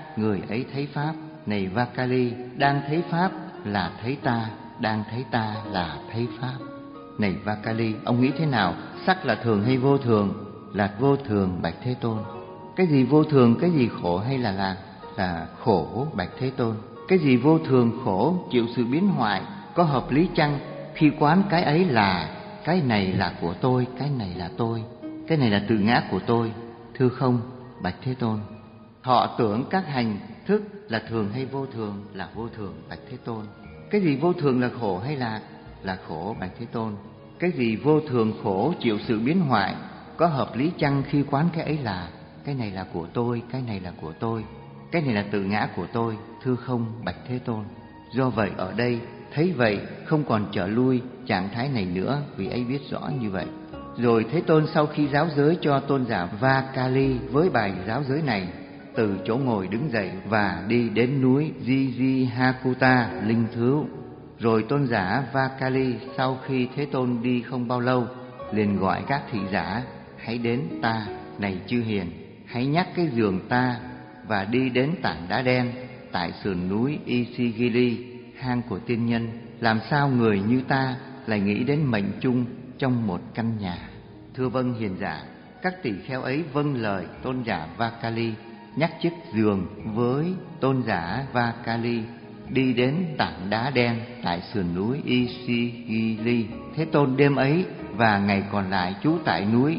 người ấy thấy pháp. Này Vakali, đang thấy pháp là thấy ta, đang thấy ta là thấy pháp. Này Vakali, ông nghĩ thế nào? Sắc là thường hay vô thường? Là vô thường, bạch Thế Tôn. Cái gì vô thường, cái gì khổ hay là lạc? Là khổ, bạch Thế Tôn. Cái gì vô thường khổ, chịu sự biến hoại, có hợp lý chăng? Khi quán cái ấy là, cái này là của tôi, cái này là tôi, cái này là tự ngã của tôi, thưa không, bạch Thế Tôn. Thọ tưởng các hành thức là thường hay vô thường? Là vô thường, bạch Thế Tôn. Cái gì vô thường là khổ hay lạc? Là khổ, bạch Thế Tôn. Cái gì vô thường khổ, chịu sự biến hoại, có hợp lý chăng? Khi quán cái ấy là, cái này là của tôi, cái này là của tôi, cái này là tự ngã của tôi, thưa không, bạch Thế Tôn. Do vậy ở đây thấy vậy không còn trở lui trạng thái này nữa, vì ấy biết rõ như vậy. Rồi Thế Tôn sau khi giáo giới cho tôn giả Vakali với bài giáo giới này, từ chỗ ngồi đứng dậy và đi đến núi Jijjihakuta linh thứu. Rồi tôn giả Vakali sau khi Thế Tôn đi không bao lâu, liền gọi các thị giả: hãy đến ta, này chư hiền, hãy nhắc cái giường ta và đi đến tảng đá đen tại sườn núi Isigili, hang của tiên nhân. Làm sao người như ta lại nghĩ đến mệnh chung trong một căn nhà? Thưa vâng hiền giả. Các tỳ kheo ấy vâng lời tôn giả Vakali, nhắc chiếc giường với tôn giả Vakali, đi đến tảng đá đen tại sườn núi Isigili. Thế Tôn đêm ấy và ngày còn lại trú tại núi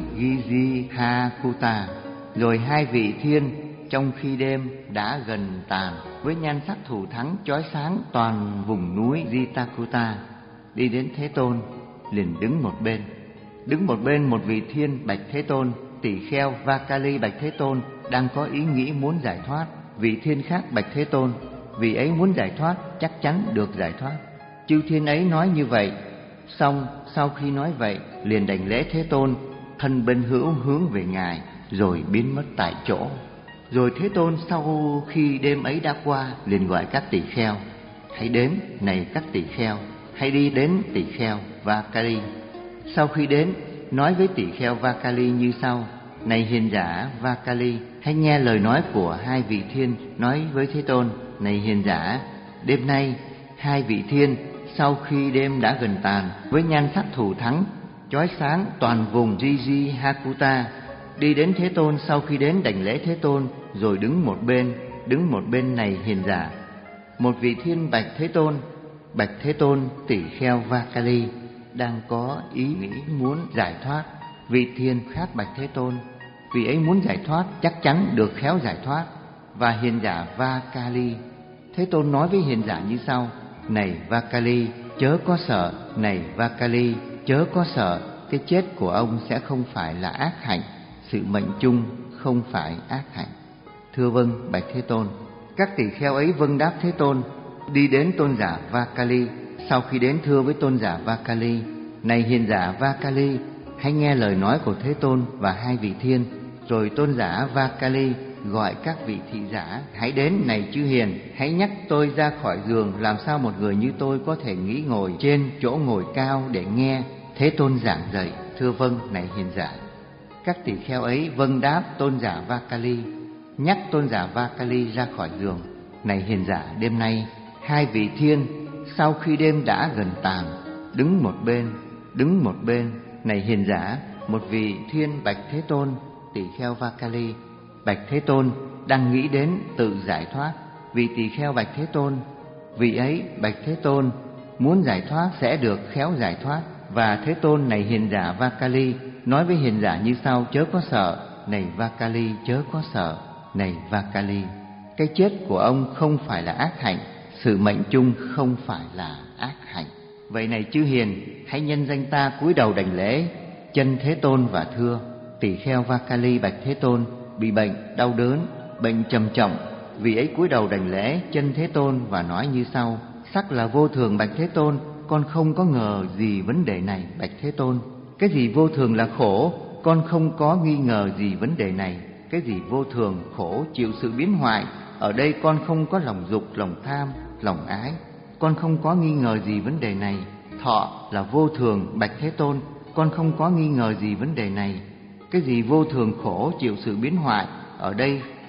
Jijjihakuta. Rồi hai vị thiên trong khi đêm đã gần tàn, với nhan sắc thù thắng chói sáng toàn vùng núi Jitakuta, đi đến Thế Tôn, liền đứng một bên. Đứng một bên một vị thiên bạch Thế Tôn: tỳ kheo Vakali bạch Thế Tôn đang có ý nghĩ muốn giải thoát. Vị thiên khác bạch Thế Tôn: vị ấy muốn giải thoát, chắc chắn được giải thoát. Chư thiên ấy nói như vậy, xong sau khi nói vậy liền đảnh lễ Thế Tôn, thân bên hữu hướng về ngài, rồi biến mất tại chỗ. Rồi Thế Tôn sau khi đêm ấy đã qua, liền gọi các tỳ kheo: hãy đến, này các tỳ kheo, hãy đi đến tỳ kheo Vakali. Sau khi đến, nói với tỳ kheo Vakali như sau: này hiền giả Vakali, hãy nghe lời nói của hai vị thiên nói với Thế Tôn. Này hiền giả, đêm nay hai vị thiên sau khi đêm đã gần tàn, với nhan sắc thù thắng chói sáng toàn vùng Jijjihakuta, đi đến Thế Tôn. Sau khi đến đảnh lễ Thế Tôn, rồi đứng một bên. Đứng một bên này hiền giả. Một vị thiên bạch Thế Tôn: bạch Thế Tôn, tỳ kheo Vakali đang có ý nghĩ muốn giải thoát. Vị thiên khác bạch Thế Tôn: vị ấy muốn giải thoát, chắc chắn được khéo giải thoát. Và hiền giả Vakali, Thế Tôn nói với hiền giả như sau: này Vakali, chớ có sợ. Này Vakali, chớ có sợ. Cái chết của ông sẽ không phải là ác hạnh, sự mệnh chung không phải ác hạnh. Thưa vâng bạch Thế Tôn. Các tỳ kheo ấy vâng đáp Thế Tôn, đi đến tôn giả Vakali. Sau khi đến thưa với tôn giả Vakali: này hiền giả Vakali, hãy nghe lời nói của Thế Tôn và hai vị thiên. Rồi tôn giả Vakali gọi các vị thị giả: hãy đến, này chư hiền, hãy nhắc tôi ra khỏi giường. Làm sao một người như tôi có thể nghĩ ngồi trên chỗ ngồi cao để nghe Thế Tôn giảng dạy? Thưa vâng, này hiền giả. Các tỳ kheo ấy vâng đáp tôn giả Vakali, nhắc tôn giả Vakali ra khỏi giường. Này hiền giả, đêm nay hai vị thiên sau khi đêm đã gần tàn, đứng một bên. Đứng một bên. Này hiền giả, một vị thiên bạch Thế Tôn, tỳ kheo Vakali bạch Thế Tôn đang nghĩ đến tự giải thoát. Vị tỳ kheo bạch Thế Tôn: vị ấy bạch Thế Tôn muốn giải thoát sẽ được khéo giải thoát. Và Thế Tôn, này hiền giả Vakali, nói với hiền giả như sau: chớ có sợ. Này Vakali, chớ có sợ. Này Vakali, cái chết của ông không phải là ác hạnh, sự mệnh chung không phải là ác hạnh. Vậy này chư hiền, hãy nhân danh ta cúi đầu đảnh lễ chân Thế Tôn và thưa: tỳ kheo Vakali bạch Thế Tôn bị bệnh đau đớn, bệnh trầm trọng. Vì ấy cúi đầu đảnh lễ chân Thế Tôn và nói như sau: sắc là vô thường bạch Thế Tôn, con không có ngờ gì vấn đề này bạch Thế Tôn. Cái gì vô thường là khổ, con không có nghi ngờ gì vấn đề này. Cái gì vô thường khổ chịu sự biến hoại, ở đây con không có lòng dục, lòng tham, lòng ái, con không có nghi ngờ gì vấn đề này. Thọ là vô thường bạch Thế Tôn, con không có nghi ngờ gì vấn đề này. Cái gì vô thường khổ chịu sự biến hoại, ở đây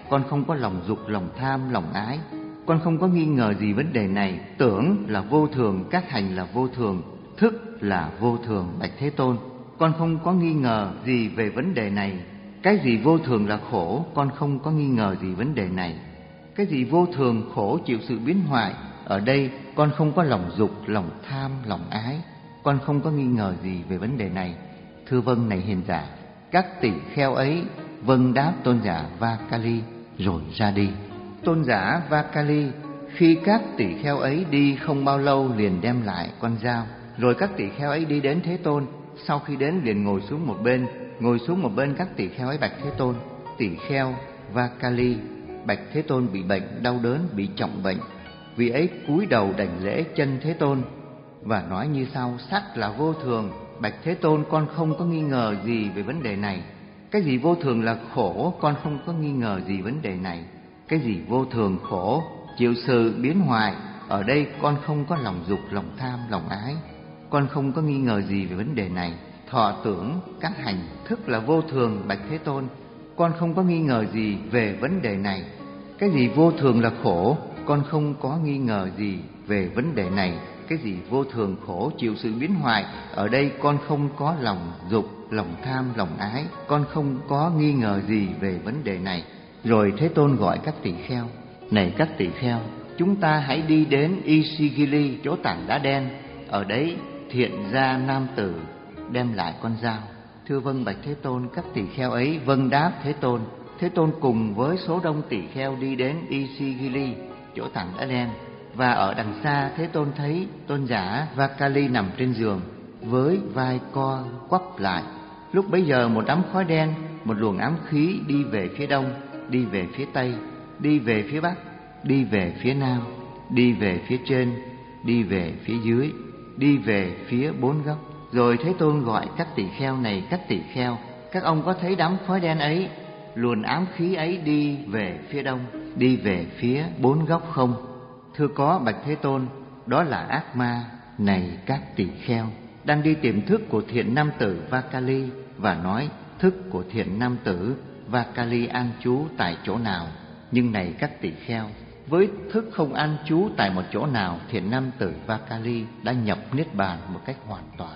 con không có lòng dục, lòng tham, lòng ái. Con không có nghi ngờ gì vấn đề này. Tưởng là vô thường, các hành là vô thường, thức là vô thường, bạch Thế Tôn. Con không có nghi ngờ gì về vấn đề này. Cái gì vô thường là khổ, con không có nghi ngờ gì vấn đề này. Cái gì vô thường, khổ, chịu sự biến hoại, ở đây con không có lòng dục, lòng tham, lòng ái. Con không có nghi ngờ gì về vấn đề này. Thưa vâng này hiền giả. Các tỷ kheo ấy vâng đáp tôn giả Vakali rồi ra đi. Tôn giả Vakali khi các tỷ kheo ấy đi không bao lâu liền đem lại con dao. Rồi các tỷ kheo ấy đi đến Thế Tôn. Sau khi đến liền ngồi xuống một bên. Ngồi xuống một bên, các tỷ kheo ấy bạch Thế Tôn. Tỷ kheo Vakali bạch Thế Tôn bị bệnh, đau đớn, bị trọng bệnh. Vị ấy cúi đầu đảnh lễ chân Thế Tôn và nói như sau: sắc là vô thường, bạch Thế Tôn, con không có nghi ngờ gì về vấn đề này. Cái gì vô thường là khổ, con không có nghi ngờ gì vấn đề này. Cái gì vô thường, khổ, chịu sự biến hoại, ở đây con không có lòng dục, lòng tham, lòng ái. Con không có nghi ngờ gì về vấn đề này. Thọ tưởng, các hành, thức là vô thường, bạch Thế Tôn, con không có nghi ngờ gì về vấn đề này. Cái gì vô thường là khổ, con không có nghi ngờ gì về vấn đề này. Cái gì vô thường, khổ, chịu sự biến hoại, ở đây con không có lòng dục, lòng tham, lòng ái. Con không có nghi ngờ gì về vấn đề này. Rồi Thế Tôn gọi các tỷ kheo: này các tỷ kheo, chúng ta hãy đi đến Isigili, chỗ tảng đá đen. Ở đấy thiện gia nam tử đem lại con dao. Thưa vâng bạch Thế Tôn. Các tỷ kheo ấy vâng đáp Thế Tôn. Thế Tôn cùng với số đông tỷ kheo đi đến Isigili, chỗ tảng đá đen. Và ở đằng xa Thế Tôn thấy tôn giả Vakali nằm trên giường với vai co quắp lại. Lúc bấy giờ một đám khói đen, một luồng ám khí đi về phía đông, đi về phía tây, đi về phía bắc, đi về phía nam, đi về phía trên, đi về phía dưới, đi về phía bốn góc. Rồi Thế Tôn gọi các tỷ kheo: này các tỷ kheo, các ông có thấy đám khói đen ấy, luồng ám khí ấy đi về phía đông, đi về phía bốn góc không? Thưa có bạch Thế Tôn, đó là ác ma. Này các tỷ kheo, đang đi tìm thức của thiện nam tử Vakali và nói: thức của thiện nam tử Vakali an trú tại chỗ nào? Nhưng này các tỷ kheo, với thức không an trú tại một chỗ nào, thiện nam tử Vakali đã nhập niết bàn một cách hoàn toàn.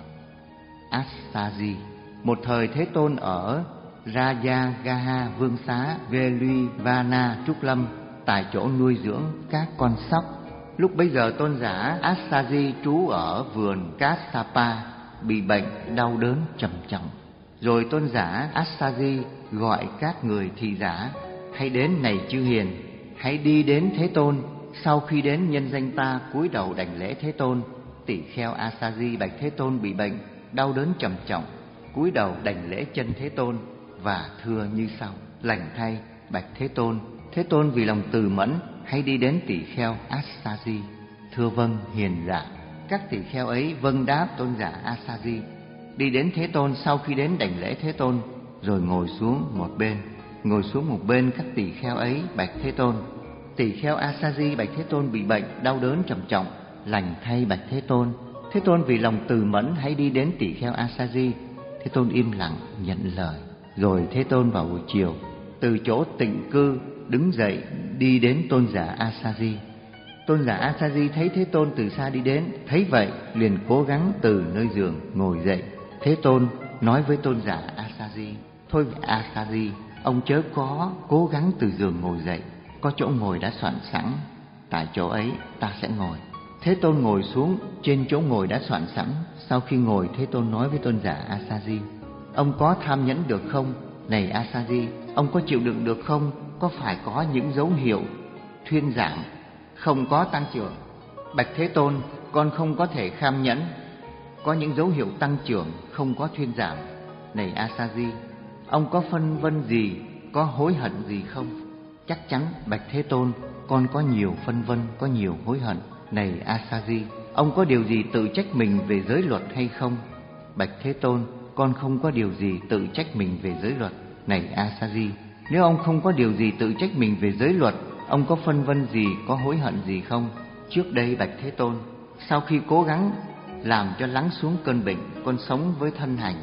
Asaji. Một thời Thế Tôn ở Rajagaha vương xá Veluvana Trúc Lâm, tại chỗ nuôi dưỡng các con sóc. Lúc bấy giờ tôn giả Asaji trú ở vườn Kassapa, bị bệnh đau đớn trầm trọng. Rồi tôn giả Asaji gọi các người thị giả: hãy đến này chư hiền, hãy đi đến Thế Tôn. Sau khi đến, nhân danh ta cúi đầu đảnh lễ Thế Tôn. Tỷ kheo Asaji bạch Thế Tôn bị bệnh đau đớn trầm trọng, cúi đầu đảnh lễ chân Thế Tôn và thưa như sau: lành thay bạch Thế Tôn. Thế Tôn vì lòng từ mẫn hãy đi đến tỷ kheo Asaji. Thưa vâng hiền giả. Các tỷ kheo ấy vâng đáp tôn giả Asaji, đi đến Thế Tôn. Sau khi đến đảnh lễ Thế Tôn rồi ngồi xuống một bên. Ngồi xuống một bên, các tỷ kheo ấy bạch Thế Tôn: tỷ kheo Asaji bạch Thế Tôn bị bệnh đau đớn trầm trọng, lành thay bạch Thế Tôn. Thế Tôn vì lòng từ mẫn hãy đi đến tỷ kheo Asaji. Thế Tôn im lặng nhận lời. Rồi Thế Tôn vào buổi chiều từ chỗ tịnh cư đứng dậy đi đến tôn giả Asaji. Tôn giả Asaji thấy Thế Tôn từ xa đi đến, thấy vậy liền cố gắng từ nơi giường ngồi dậy. Thế Tôn nói với tôn giả Asaji: thôi Asaji, ông chớ có cố gắng từ giường ngồi dậy, có chỗ ngồi đã soạn sẵn, tại chỗ ấy ta sẽ ngồi. Thế Tôn ngồi xuống trên chỗ ngồi đã soạn sẵn. Sau khi ngồi, Thế Tôn nói với tôn giả Asaji: ông có tham nhẫn được không? Này Asaji, ông có chịu đựng được không? Có phải có những dấu hiệu thuyên giảm, không có tăng trưởng? Bạch Thế Tôn, con không có thể kham nhẫn. Có những dấu hiệu tăng trưởng, không có thuyên giảm. Này Asaji, ông có phân vân gì, có hối hận gì không? Chắc chắn bạch Thế Tôn, con có nhiều phân vân, có nhiều hối hận. Này Asaji, ông có điều gì tự trách mình về giới luật hay không? Bạch Thế Tôn, con không có điều gì tự trách mình về giới luật. Này Asaji, nếu ông không có điều gì tự trách mình về giới luật, ông có phân vân gì, có hối hận gì không? Trước đây bạch Thế Tôn, sau khi cố gắng làm cho lắng xuống cơn bệnh, con sống với thân hành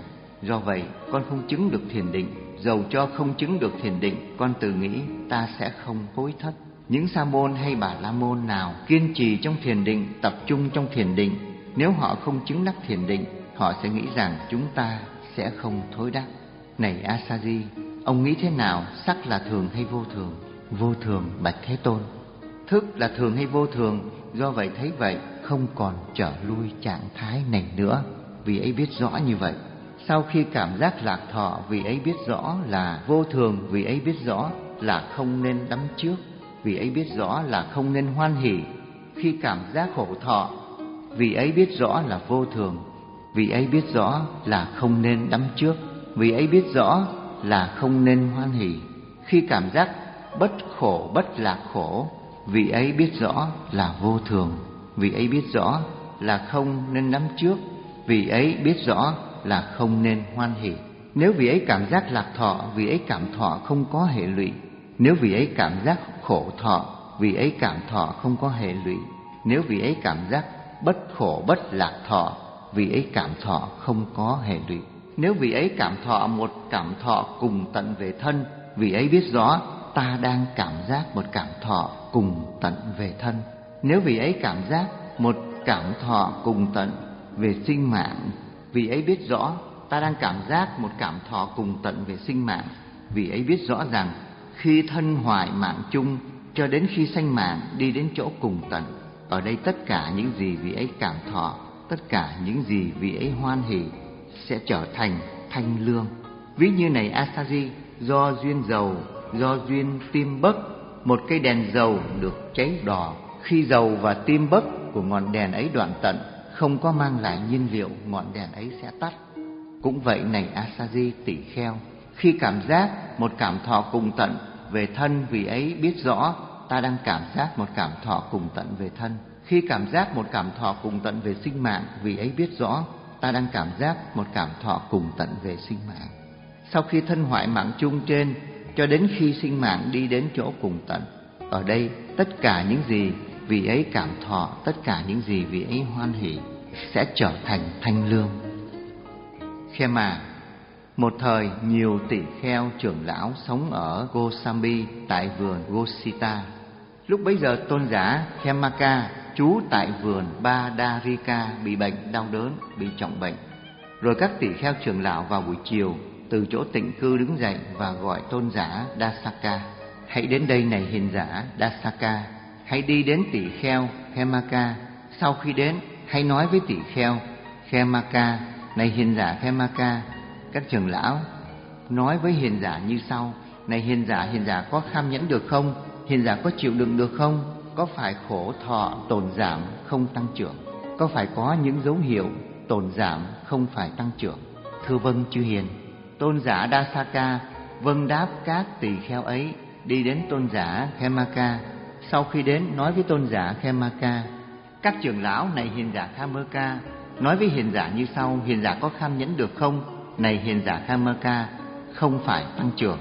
Do vậy con không chứng được thiền định. Dầu cho không chứng được thiền định, con tự nghĩ ta sẽ không hối thất. Những sa môn hay bà la môn nào kiên trì trong thiền định, tập trung trong thiền định, nếu họ không chứng đắc thiền định, họ sẽ nghĩ rằng chúng ta sẽ không thối đắc. Này Asaji, ông nghĩ thế nào? Sắc là thường hay vô thường? Vô thường, bạch Thế Tôn. Thức là thường hay vô thường? Do vậy thấy vậy, không còn trở lui trạng thái này nữa. Vì ấy biết rõ như vậy. Sau khi cảm giác lạc thọ, vì ấy biết rõ là vô thường, vì ấy biết rõ là không nên đắm trước, vì ấy biết rõ là không nên hoan hỉ. Khi cảm giác khổ thọ, vì ấy biết rõ là vô thường, vì ấy biết rõ là không nên đắm trước, vì ấy biết rõ là không nên hoan hỉ. Khi cảm giác bất khổ bất lạc khổ, vì ấy biết rõ là vô thường, vì ấy biết rõ là không nên đắm trước, vì ấy biết rõ là không nên hoan hỉ. Nếu vì ấy cảm giác lạc thọ, vì ấy cảm thọ không có hệ lụy. Nếu vì ấy cảm giác khổ thọ, vì ấy cảm thọ không có hệ lụy. Nếu vì ấy cảm giác bất khổ bất lạc thọ, vì ấy cảm thọ không có hệ lụy. Nếu vì ấy cảm thọ một cảm thọ cùng tận về thân, vì ấy biết rõ ta đang cảm giác một cảm thọ cùng tận về thân. Nếu vì ấy cảm giác một cảm thọ cùng tận về sinh mạng, vì ấy biết rõ ta đang cảm giác một cảm thọ cùng tận về sinh mạng. Vì ấy biết rõ rằng khi thân hoại mạng chung, cho đến khi sanh mạng đi đến chỗ cùng tận. Ở đây tất cả những gì vì ấy cảm thọ, tất cả những gì vì ấy hoan hỷ sẽ trở thành thanh lương. Ví như này Asaji, do duyên dầu, do duyên tim bấc, một cây đèn dầu được cháy đỏ. Khi dầu và tim bấc của ngọn đèn ấy đoạn tận, không có mang lại nhiên liệu, ngọn đèn ấy sẽ tắt. Cũng vậy này Asaji tỷ kheo, khi cảm giác một cảm thọ cùng tận về thân, vì ấy biết rõ ta đang cảm giác một cảm thọ cùng tận về thân. Khi cảm giác một cảm thọ cùng tận về sinh mạng, vì ấy biết rõ ta đang cảm giác một cảm thọ cùng tận về sinh mạng. Sau khi thân hoại mạng chung trên, cho đến khi sinh mạng đi đến chỗ cùng tận. Ở đây tất cả những gì vì ấy cảm thọ, tất cả những gì vì ấy hoan hỷ sẽ trở thành thanh lương. Khema. Một thời nhiều tỷ kheo trưởng lão sống ở Gosambi tại vườn Gosita. Lúc bấy giờ tôn giả Khemaka trú tại vườn Badarika bị bệnh đau đớn, bị trọng bệnh. Rồi các tỷ kheo trưởng lão vào buổi chiều từ chỗ tịnh cư đứng dậy và gọi tôn giả Dasaka: hãy đến đây này hiền giả Dasaka, hãy đi đến tỷ kheo Khemaka. Sau khi đến, hãy nói với tỷ kheo Khemaka: này hiền giả Khemaka. Các trưởng lão nói với hiền giả như sau: này hiền giả, hiền giả có kham nhẫn được không? Hiền giả có chịu đựng được không? Có phải khổ thọ tồn giảm không tăng trưởng? Có phải có những dấu hiệu tồn giảm không phải tăng trưởng? Thưa vâng chư hiền. Tôn giả Dasaka vâng đáp các tỳ kheo ấy, đi đến tôn giả Khemaka. Sau khi đến, nói với tôn giả Khemaka: các trưởng lão này hiền giả Khemaka nói với hiền giả như sau: hiền giả có kham nhẫn được không? Này hiền giả Khemaka, không phải tăng trưởng.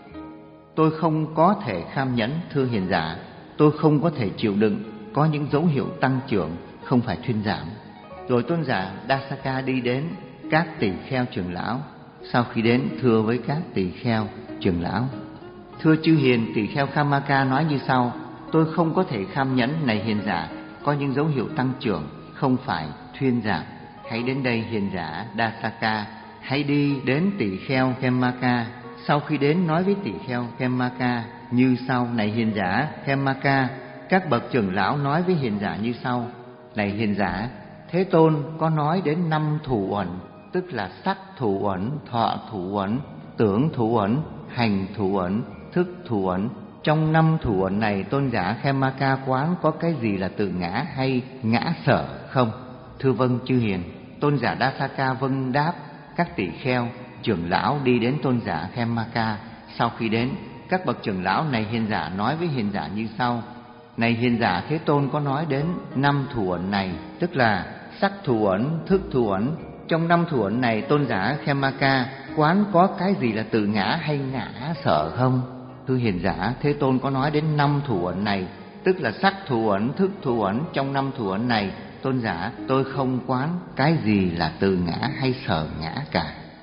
Tôi không có thể kham nhẫn, thưa hiền giả. Tôi không có thể chịu đựng, có những dấu hiệu tăng trưởng, không phải thuyên giảm. Rồi tôn giả Dasaka đi đến các tỳ kheo trưởng lão. Sau khi đến, thưa với các tỳ kheo trưởng lão: thưa chư hiền, tỳ kheo Khemaka nói như sau: tôi không có thể kham nhẫn, này hiền giả, có những dấu hiệu tăng trưởng, không phải thuyên giảm. Hãy đến đây hiền giả Dasaka, hãy đi đến tỳ kheo Khemaka. Sau khi đến, nói với tỳ kheo Khemaka như sau: này hiền giả Khemaka, các bậc trưởng lão nói với hiền giả như sau: này hiền giả, Thế Tôn có nói đến năm thủ uẩn, tức là sắc thủ uẩn, thọ thủ uẩn, tưởng thủ uẩn, hành thủ uẩn, thức thủ uẩn. Trong năm thủ uẩn này, tôn giả Khemaka quán có cái gì là tự ngã hay ngã sở không? Thưa vâng chư hiền. Tôn giả Dasaka vâng đáp các tỷ kheo trưởng lão, đi đến tôn giả Khemaka. Sau khi đến, các bậc trưởng lão này hiền giả nói với hiền giả như sau: này hiền giả, Thế Tôn có nói đến năm thủ uẩn này, tức là sắc thủ uẩn, thức thủ uẩn. Trong năm thủ uẩn này, tôn giả Khemaka quán có cái gì là tự ngã hay ngã sở không? Thưa hiền giả, Thế Tôn có nói đến năm thủ uẩn này, tức là sắc thủ uẩn, thức thủ uẩn. Trong năm thủ uẩn này, tôn giả, tôi không quán cái gì là tự ngã hay sở ngã cả.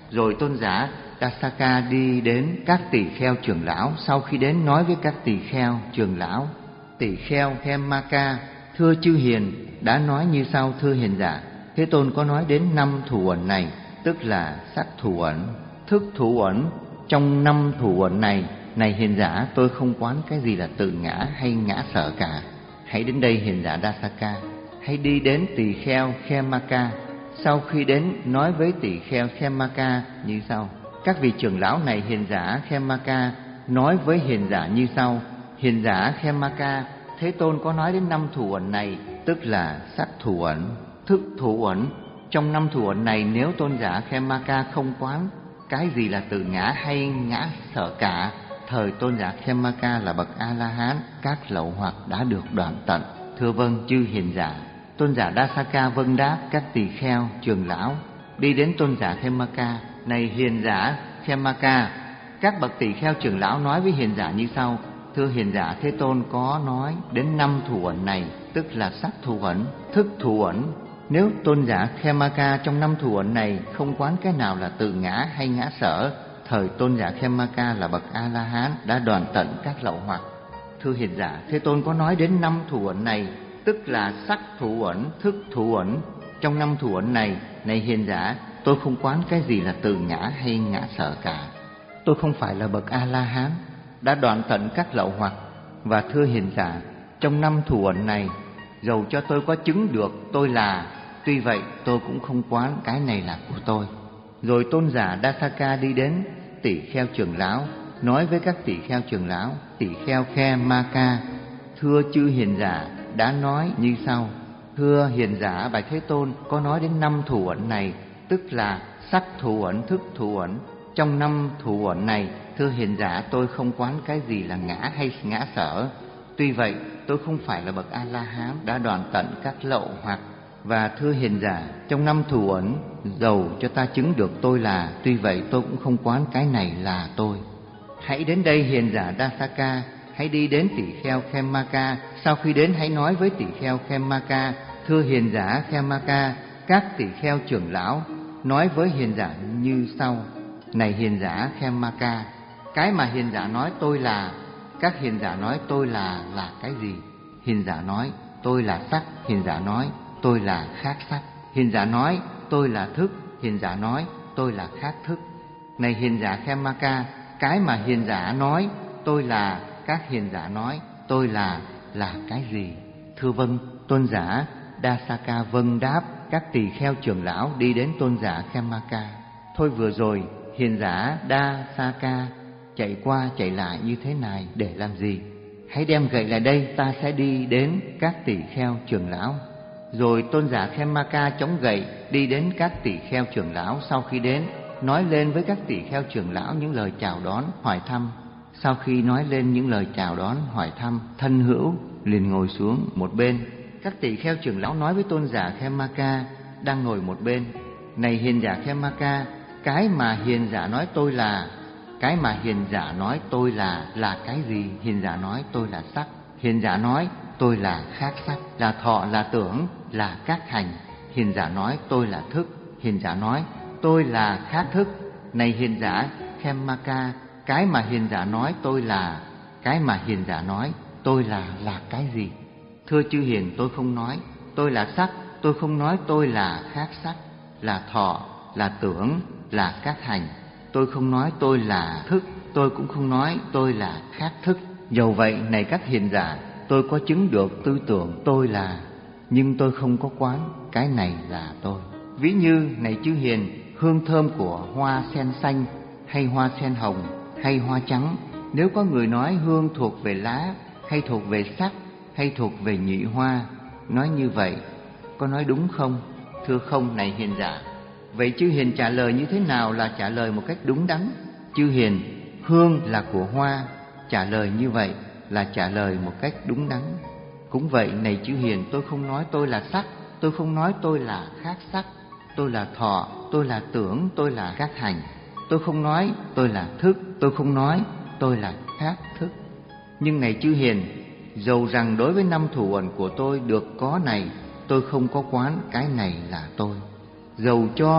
Rồi tôn giả Dasaka đi đến các tỳ kheo trưởng lão. Sau khi đến nói với các tỳ kheo trưởng lão: Tỳ kheo Khemmaka, thưa chư hiền, đã nói như sau: thưa hiền giả, Thế Tôn có nói đến năm thủ ẩn này, tức là sắc thủ ẩn, thức thủ ẩn. Trong năm thủ ẩn này, này hiền giả, tôi không quán cái gì là tự ngã hay ngã sở cả. Hãy đến đây hiền giả Dasaka. Hãy đi đến tỳ kheo Khemmaka. Sau khi đến nói với tỳ kheo Khemmaka như sau: Các vị trưởng lão này hiền giả Khemmaka nói với hiền giả như sau: Hiền giả Khemmaka, Thế Tôn có nói đến năm thủ ẩn này, tức là sắc thủ ẩn, thức thủ ẩn. Trong năm thủ ẩn này, nếu tôn giả Khemmaka không quán cái gì là tự ngã hay ngã sở cả, thời tôn giả Khemmaka là bậc A-la-hán, các lậu hoặc đã được đoạn tận. Thưa vâng chư hiền giả. Tôn giả Dasaka vâng đáp các tỳ kheo trưởng lão, đi đến tôn giả Khemmaka: Này hiền giả Khemmaka, các bậc tỳ kheo trưởng lão nói với hiền giả như sau: Thưa hiền giả, Thế Tôn có nói đến năm thủ ẩn này, tức là sắc thủ ẩn, thức thủ ẩn. Nếu tôn giả Khemmaka trong năm thủ ẩn này không quán cái nào là tự ngã hay ngã sở, thời tôn giả Khemmaka là bậc A-la-hán, đã đoạn tận các lậu hoặc. Thưa hiền giả, Thế Tôn có nói đến năm thủ ẩn này, tức là sắc thủ ẩn, thức thủ ẩn. Trong năm thủ ẩn này, này hiền giả, tôi không quán cái gì là tự ngã hay ngã sở cả. Tôi không phải là bậc A-la-hán, đã đoạn tận các lậu hoặc. Và thưa hiền giả, trong năm thủ ẩn này, dầu cho tôi có chứng được tôi là, tuy vậy tôi cũng không quán cái này là của tôi. Rồi tôn giả Dasaka đi đến tỳ kheo trưởng lão, nói với các tỳ kheo trưởng lão: Tỳ kheo Khemmaka, thưa chư hiền giả, đã nói như sau: Thưa hiền giả, bạch Thế Tôn có nói đến năm thủ ẩn này, tức là sắc thủ ẩn, thức thủ ẩn. Trong năm thủ ẩn này, thưa hiền giả, tôi không quán cái gì là ngã hay ngã sở. Tuy vậy, tôi không phải là bậc A-la-hán, đã đoạn tận các lậu hoặc. Và thưa hiền giả, trong năm thủ ẩn, dầu cho ta chứng được tôi là, tuy vậy tôi cũng không quán cái này là tôi. Hãy đến đây hiền giả Dasaka, hãy đi đến tỳ kheo Khemmaka. Sau khi đến hãy nói với tỳ kheo Khemmaka: Thưa hiền giả Khemmaka, các tỳ kheo trưởng lão nói với hiền giả như sau: Này hiền giả Khemmaka, cái mà hiền giả nói tôi là, các hiền giả nói tôi là là cái gì? Hiền giả nói tôi là sắc, hiền giả nói tôi là khác sắc. Hiền giả nói tôi là thức, hiền giả nói tôi là khác thức. Này hiền giả Khemmaka, cái mà hiền giả nói tôi là, các hiền giả nói tôi là là cái gì? Thưa vâng, tôn giả Dasaka vâng đáp các tỳ kheo trưởng lão, đi đến tôn giả Khemmaka. Thôi vừa rồi hiền giả Dasaka chạy qua chạy lại như thế này để làm gì? Hãy đem gậy lại đây, ta sẽ đi đến các tỳ kheo trưởng lão. Rồi tôn giả Khemmaka chống gậy đi đến các tỳ kheo trưởng lão. Sau khi đến, nói lên với các tỳ kheo trưởng lão những lời chào đón, hỏi thăm. Sau khi nói lên những lời chào đón, hỏi thăm, thân hữu liền ngồi xuống một bên. Các tỳ kheo trưởng lão nói với tôn giả Khemmaka đang ngồi một bên: Này hiền giả Khemmaka, cái mà hiền giả nói tôi là, cái mà hiền giả nói tôi là là cái gì? Hiền giả nói tôi là sắc. Hiền giả nói tôi là khác sắc, là thọ, là tưởng, là các hành. Hiền giả nói tôi là thức. Hiền giả nói tôi là khác thức. Này hiền giả Khemmaka, cái mà hiền giả nói tôi là, cái mà hiền giả nói tôi là là cái gì? Thưa chư hiền, tôi không nói tôi là sắc, tôi không nói tôi là khác sắc, là thọ, là tưởng, là các hành. Tôi không nói tôi là thức, tôi cũng không nói tôi là khác thức. Dầu vậy, này các hiền giả, tôi có chứng được tư tưởng tôi là, nhưng tôi không có quán cái này là tôi. Ví như, này chư hiền, hương thơm của hoa sen xanh hay hoa sen hồng hay hoa trắng, nếu có người nói hương thuộc về lá hay thuộc về sắc hay thuộc về nhụy hoa, nói như vậy có nói đúng không? Thưa không, này hiền giả. Vậy chư hiền trả lời như thế nào là trả lời một cách đúng đắn? Chư hiền, hương là của hoa, trả lời như vậy là trả lời một cách đúng đắn. Cũng vậy, này chư hiền, tôi không nói tôi là sắc, tôi không nói tôi là khác sắc, tôi là thọ, tôi là tưởng, tôi là các hành. Tôi không nói tôi là thức, tôi không nói tôi là khác thức. Nhưng này chư hiền, dầu rằng đối với năm thủ ẩn của tôi được có này, tôi không có quán cái này là tôi. Dầu cho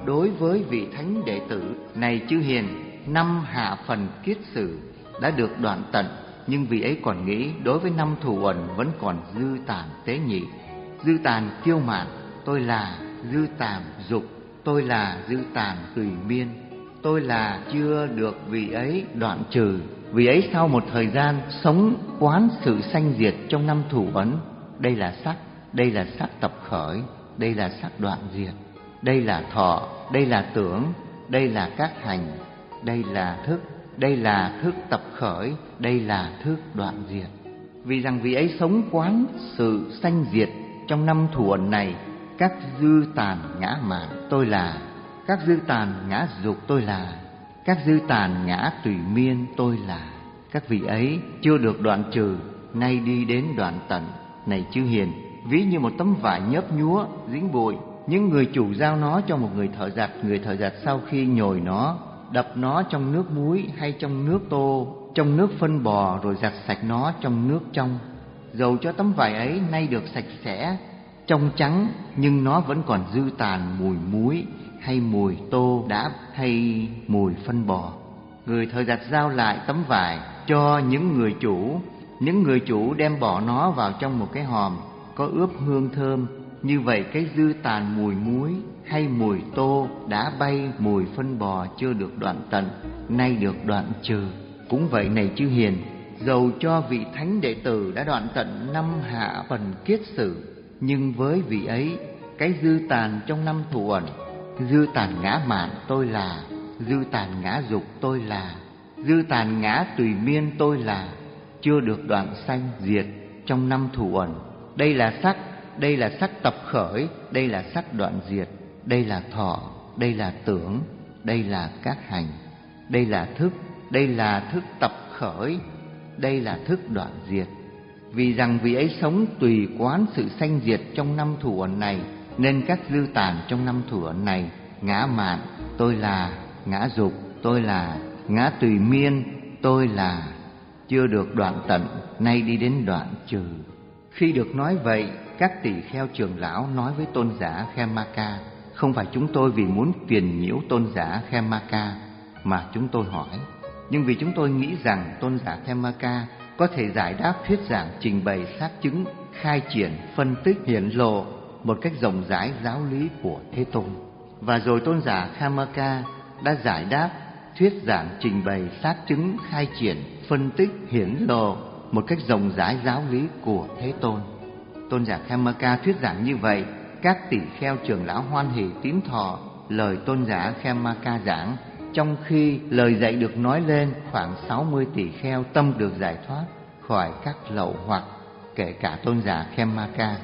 đối với vị thánh đệ tử này chư hiền, năm hạ phần kiết sử đã được đoạn tận, nhưng vị ấy còn nghĩ đối với năm thủ uẩn vẫn còn dư tàn tế nhị. Dư tàn kiêu mạn, tôi là; dư tàn dục, tôi là; dư tàn tùy miên, tôi là chưa được vị ấy đoạn trừ. Vì ấy sau một thời gian sống quán sự sanh diệt trong năm thủ uẩn, đây là sắc, đây là sắc tập khởi, đây là sắc đoạn diệt, đây là thọ, đây là tưởng, đây là các hành, đây là thức, đây là thức tập khởi, đây là thức đoạn diệt. Vì rằng vị ấy sống quán sự sanh diệt trong năm thủ uẩn này, các dư tàn ngã mạn tôi là; các dư tàn ngã dục tôi là; các dư tàn ngã tùy miên tôi là. Các vị ấy chưa được đoạn trừ, nay đi đến đoạn tận. Này chư hiền, ví như một tấm vải nhớp nhúa dính bụi, những người chủ giao nó cho một người thợ giặt. Người thợ giặt sau khi nhồi nó, đập nó trong nước muối hay trong nước tô, trong nước phân bò, rồi giặt sạch nó trong nước trong. Dầu cho tấm vải ấy nay được sạch sẽ, trong trắng, nhưng nó vẫn còn dư tàn mùi muối hay mùi tô đáp hay mùi phân bò. Người thợ giặt giao lại tấm vải cho những người chủ. Những người chủ đem bỏ nó vào trong một cái hòm có ướp hương thơm. Như vậy cái dư tàn mùi muối hay mùi tô đã bay, mùi phân bò chưa được đoạn tận, nay được đoạn trừ. Cũng vậy này chư hiền, dầu cho vị thánh đệ tử đã đoạn tận năm hạ phần kiết sử, nhưng với vị ấy, cái dư tàn trong năm thủ uẩn, dư tàn ngã mạn tôi là; dư tàn ngã dục tôi là; dư tàn ngã tùy miên tôi là, chưa được đoạn sanh diệt trong năm thủ uẩn. Đây là sắc, đây là sắc tập khởi, đây là sắc đoạn diệt, đây là thọ, đây là tưởng, đây là các hành, đây là thức, đây là thức tập khởi, đây là thức đoạn diệt. Vì rằng vị ấy sống tùy quán sự sanh diệt trong năm thủ uẩn này, nên các dư tàn trong năm thủ uẩn này, ngã mạn tôi là; ngã dục tôi là; ngã tùy miên tôi là, chưa được đoạn tận, nay đi đến đoạn trừ. Khi được nói vậy, các tỳ kheo trưởng lão nói với tôn giả Khemaka: không phải chúng tôi vì muốn phiền nhiễu tôn giả Khemaka mà chúng tôi hỏi, nhưng vì chúng tôi nghĩ rằng tôn giả Khemaka có thể giải đáp, thuyết giảng, trình bày, xác chứng, khai triển, phân tích, hiển lộ một cách rộng rãi giáo lý của Thế Tôn. Và rồi tôn giả Khemaka đã giải đáp, thuyết giảng, trình bày, xác chứng, khai triển, phân tích, hiển lộ một cách rộng rãi giáo lý của Thế Tôn. Tôn giả Khemaka thuyết giảng như vậy, các tỷ kheo trưởng lão hoan hỉ tín thọ lời tôn giả Khemaka giảng. Trong khi lời dạy được nói lên, khoảng sáu mươi tỷ kheo tâm được giải thoát khỏi các lậu hoặc, kể cả tôn giả Khemaka.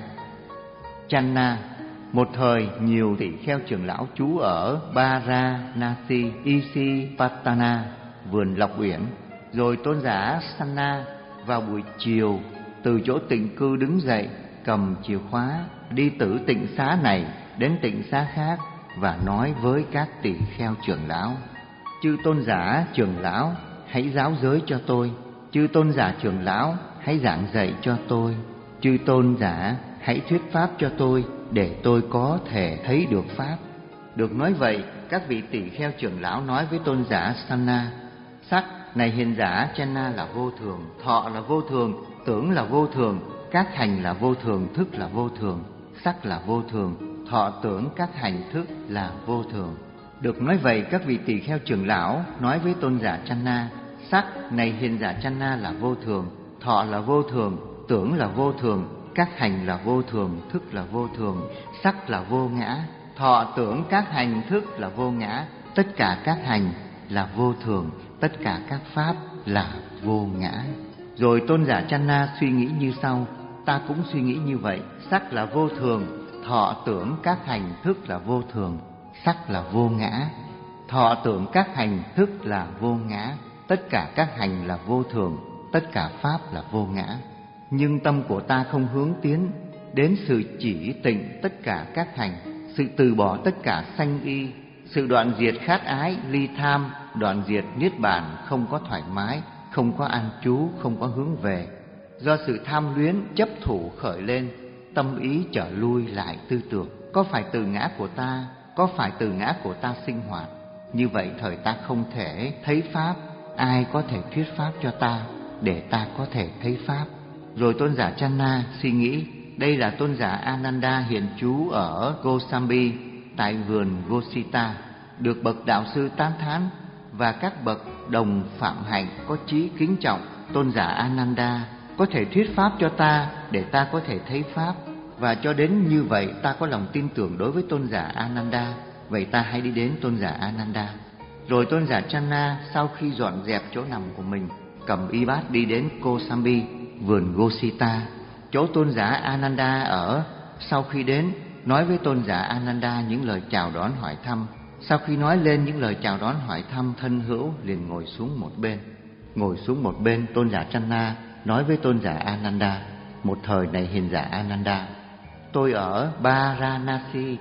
Channa, một thời nhiều tỷ kheo trưởng lão trú ở Varanasi, Isipatana, vườn Lộc Uyển. Rồi tôn giả Sanna vào buổi chiều từ chỗ tịnh cư đứng dậy, cầm chìa khóa đi từ tịnh xá này đến tịnh xá khác và nói với các tỷ kheo trưởng lão: chư tôn giả trưởng lão, hãy giáo giới cho tôi; chư tôn giả trưởng lão, hãy giảng dạy cho tôi; chư tôn giả, hãy thuyết pháp cho tôi để tôi có thể thấy được pháp. Được nói vậy, các vị tỷ kheo trưởng lão nói với tôn giả Sanna: sắc này hiền giả Channa là vô thường, thọ là vô thường, tưởng là vô thường, các hành là vô thường, thức là vô thường, sắc là vô thường, thọ tưởng các hành thức là vô thường. Được nói vậy, các vị tỳ kheo trưởng lão nói với tôn giả Channa: sắc này hiền giả Channa là vô thường, thọ là vô thường, tưởng là vô thường, các hành là vô thường, thức là vô thường, sắc là vô ngã, thọ tưởng các hành thức là vô ngã, tất cả các hành là vô thường, tất cả các pháp là vô ngã. Rồi tôn giả Channa suy nghĩ như sau: ta cũng suy nghĩ như vậy, sắc là vô thường, thọ tưởng các hành thức là vô thường, sắc là vô ngã, thọ tưởng các hành thức là vô ngã, tất cả các hành là vô thường, tất cả pháp là vô ngã. Nhưng tâm của ta không hướng tiến đến sự chỉ tịnh tất cả các hành, sự từ bỏ tất cả sanh y, sự đoạn diệt khát ái, ly tham, đoạn diệt niết bàn, không có thoải mái, không có an trú, không có hướng về. Do sự tham luyến, chấp thủ khởi lên, tâm ý trở lui lại tư tưởng: có phải từ ngã của ta, có có phải từ ngã của ta sinh hoạt, như vậy thời ta không thể thấy pháp. Ai có thể thuyết pháp cho ta để ta có thể thấy pháp? Rồi tôn giả Channa suy nghĩ, đây là tôn giả Ananda hiện trú ở Gosambi tại vườn Gosita, được bậc đạo sư tán thán và các bậc đồng phạm hạnh có chí kính trọng. Tôn giả Ananda có thể thuyết pháp cho ta để ta có thể thấy pháp, và cho đến như vậy ta có lòng tin tưởng đối với tôn giả Ananda. Vậy ta hãy đi đến tôn giả Ananda. Rồi tôn giả Channa sau khi dọn dẹp chỗ nằm của mình, cầm y bát đi đến Kosambi, vườn Gosita, chỗ tôn giả Ananda ở. Sau khi đến, nói với tôn giả Ananda những lời chào đón hỏi thăm. Sau khi nói lên những lời chào đón hỏi thăm, thân hữu liền ngồi xuống một bên. Ngồi xuống một bên, tôn giả Channa nói với tôn giả Ananda, một thời này hiền giả Ananda, tôi ở Varanasi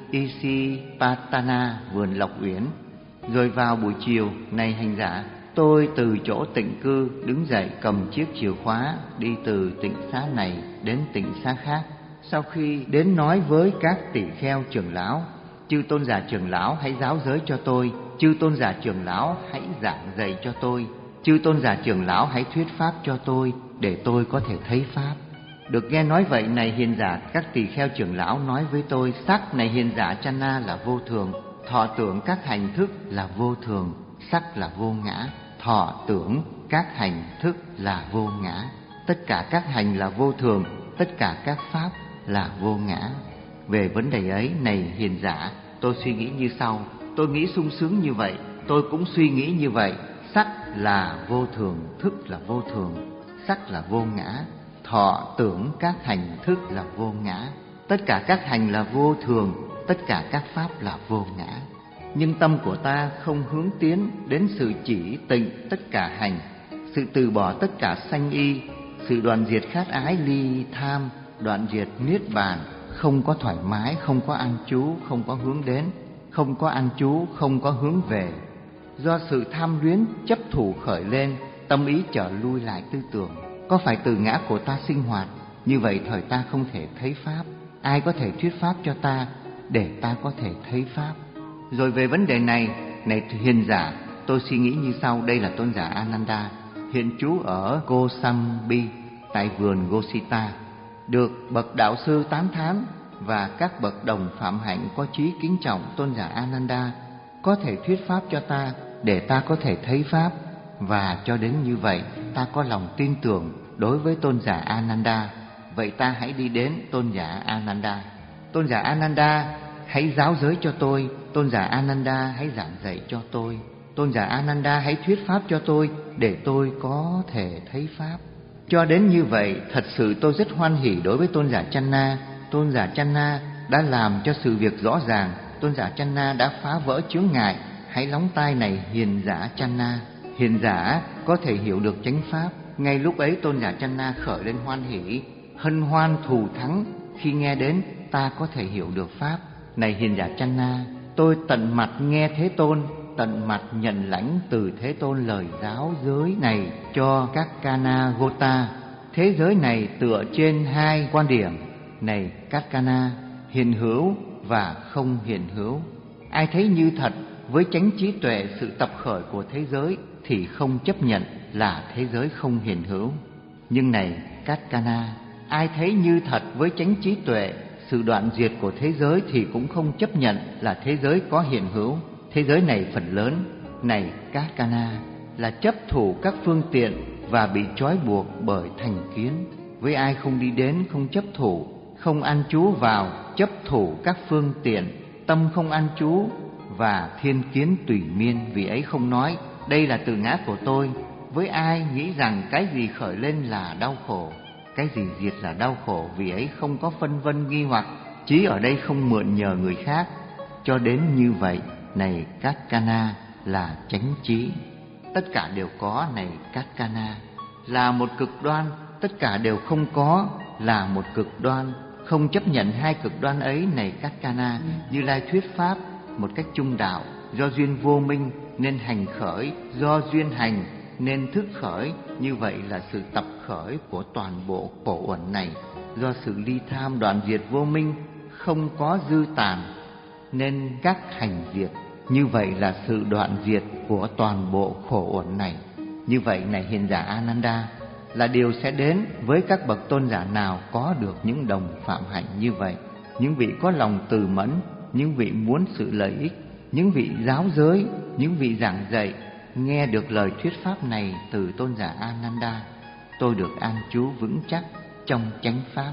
Isipatana, vườn Lộc Uyển. Rồi vào buổi chiều, này hành giả, tôi từ chỗ tịnh cư đứng dậy, cầm chiếc chìa khóa đi từ tịnh xá này đến tịnh xá khác. Sau khi đến nói với các tỷ kheo trưởng lão, chư tôn giả trưởng lão hãy giáo giới cho tôi, chư tôn giả trưởng lão hãy giảng dạy cho tôi, chư tôn giả trưởng lão hãy thuyết pháp cho tôi để tôi có thể thấy pháp. Được nghe nói vậy, này hiền giả, các tỳ kheo trưởng lão nói với tôi, sắc này hiền giả Channa là vô thường, thọ tưởng các hành thức là vô thường, sắc là vô ngã, thọ tưởng các hành thức là vô ngã, tất cả các hành là vô thường, tất cả các pháp là vô ngã. Về vấn đề ấy, này hiền giả, tôi suy nghĩ như sau. Tôi nghĩ sung sướng như vậy, tôi cũng suy nghĩ như vậy. Sắc là vô thường, thức là vô thường, sắc là vô ngã, thọ tưởng các hành thức là vô ngã, tất cả các hành là vô thường, tất cả các pháp là vô ngã. Nhưng tâm của ta không hướng tiến đến sự chỉ tịnh tất cả hành, sự từ bỏ tất cả sanh y, sự đoạn diệt khát ái ly tham, đoạn diệt niết bàn, không có thoải mái, không có an trú, không có hướng đến, không có an trú, không có hướng về. Do sự tham luyến chấp thủ khởi lên, tâm ý trở lui lại tư tưởng, có phải từ ngã của ta sinh hoạt, như vậy thời ta không thể thấy pháp. Ai có thể thuyết pháp cho ta để ta có thể thấy pháp? Rồi về vấn đề này, này hiền giả, tôi suy nghĩ như sau. Đây là tôn giả Ananda hiện trú ở Kosambi tại vườn Gosita, được bậc đạo sư tán thán và các bậc đồng phạm hạnh có chí kính trọng. Tôn giả Ananda có thể thuyết pháp cho ta để ta có thể thấy pháp, và cho đến như vậy ta có lòng tin tưởng đối với tôn giả Ananda. Vậy ta hãy đi đến tôn giả Ananda. Tôn giả Ananda hãy giáo giới cho tôi, tôn giả Ananda hãy giảng dạy cho tôi, tôn giả Ananda hãy thuyết pháp cho tôi để tôi có thể thấy pháp. Cho đến như vậy, thật sự tôi rất hoan hỉ đối với tôn giả Channa. Tôn giả Channa đã làm cho sự việc rõ ràng, tôn giả Channa đã phá vỡ chướng ngại. Hãy lắng tai này hiền giả Channa. Hiền giả có thể hiểu được chánh pháp. Ngay lúc ấy tôn giả Channa khởi lên hoan hỷ, hân hoan thù thắng khi nghe đến ta có thể hiểu được pháp. Này hiền giả Channa, tôi tận mặt nghe Thế Tôn, tận mặt nhận lãnh từ Thế Tôn lời giáo giới này cho các Kana Gota. Thế giới này tựa trên hai quan điểm, này các Kana, hiện hữu và không hiện hữu. Ai thấy như thật với chánh trí tuệ sự tập khởi của thế giới thì không chấp nhận là thế giới không hiện hữu. Nhưng này các Kana, ai thấy như thật với chánh trí tuệ sự đoạn diệt của thế giới thì cũng không chấp nhận là thế giới có hiện hữu. Thế giới này phần lớn, này các Kana, là chấp thủ các phương tiện và bị trói buộc bởi thành kiến. Với ai không đi đến, không chấp thủ, không an trú vào chấp thủ các phương tiện, tâm không an trú và thiên kiến tùy miên, vì ấy không nói đây là từ ngã của tôi. Với ai nghĩ rằng cái gì khởi lên là đau khổ, cái gì diệt là đau khổ, vì ấy không có phân vân nghi hoặc, chí ở đây không mượn nhờ người khác. Cho đến như vậy, này các Kana, là chánh trí. Tất cả đều có, này các Kana, là một cực đoan. Tất cả đều không có, là một cực đoan. Không chấp nhận hai cực đoan ấy, này các Kana. Như Lai thuyết pháp một cách trung đạo. Do duyên vô minh nên hành khởi, do duyên hành nên thức khởi. Như vậy là sự tập khởi của toàn bộ khổ uẩn này. Do sự ly tham đoạn diệt vô minh, không có dư tàn, nên các hành diệt. Như vậy là sự đoạn diệt của toàn bộ khổ uẩn này. Như vậy này hiền giả Ananda, là điều sẽ đến với các bậc tôn giả nào có được những đồng phạm hạnh như vậy. Những vị có lòng từ mẫn, những vị muốn sự lợi ích, những vị giáo giới, những vị giảng dạy, nghe được lời thuyết pháp này từ tôn giả Ananda, tôi được an trú vững chắc trong chánh pháp.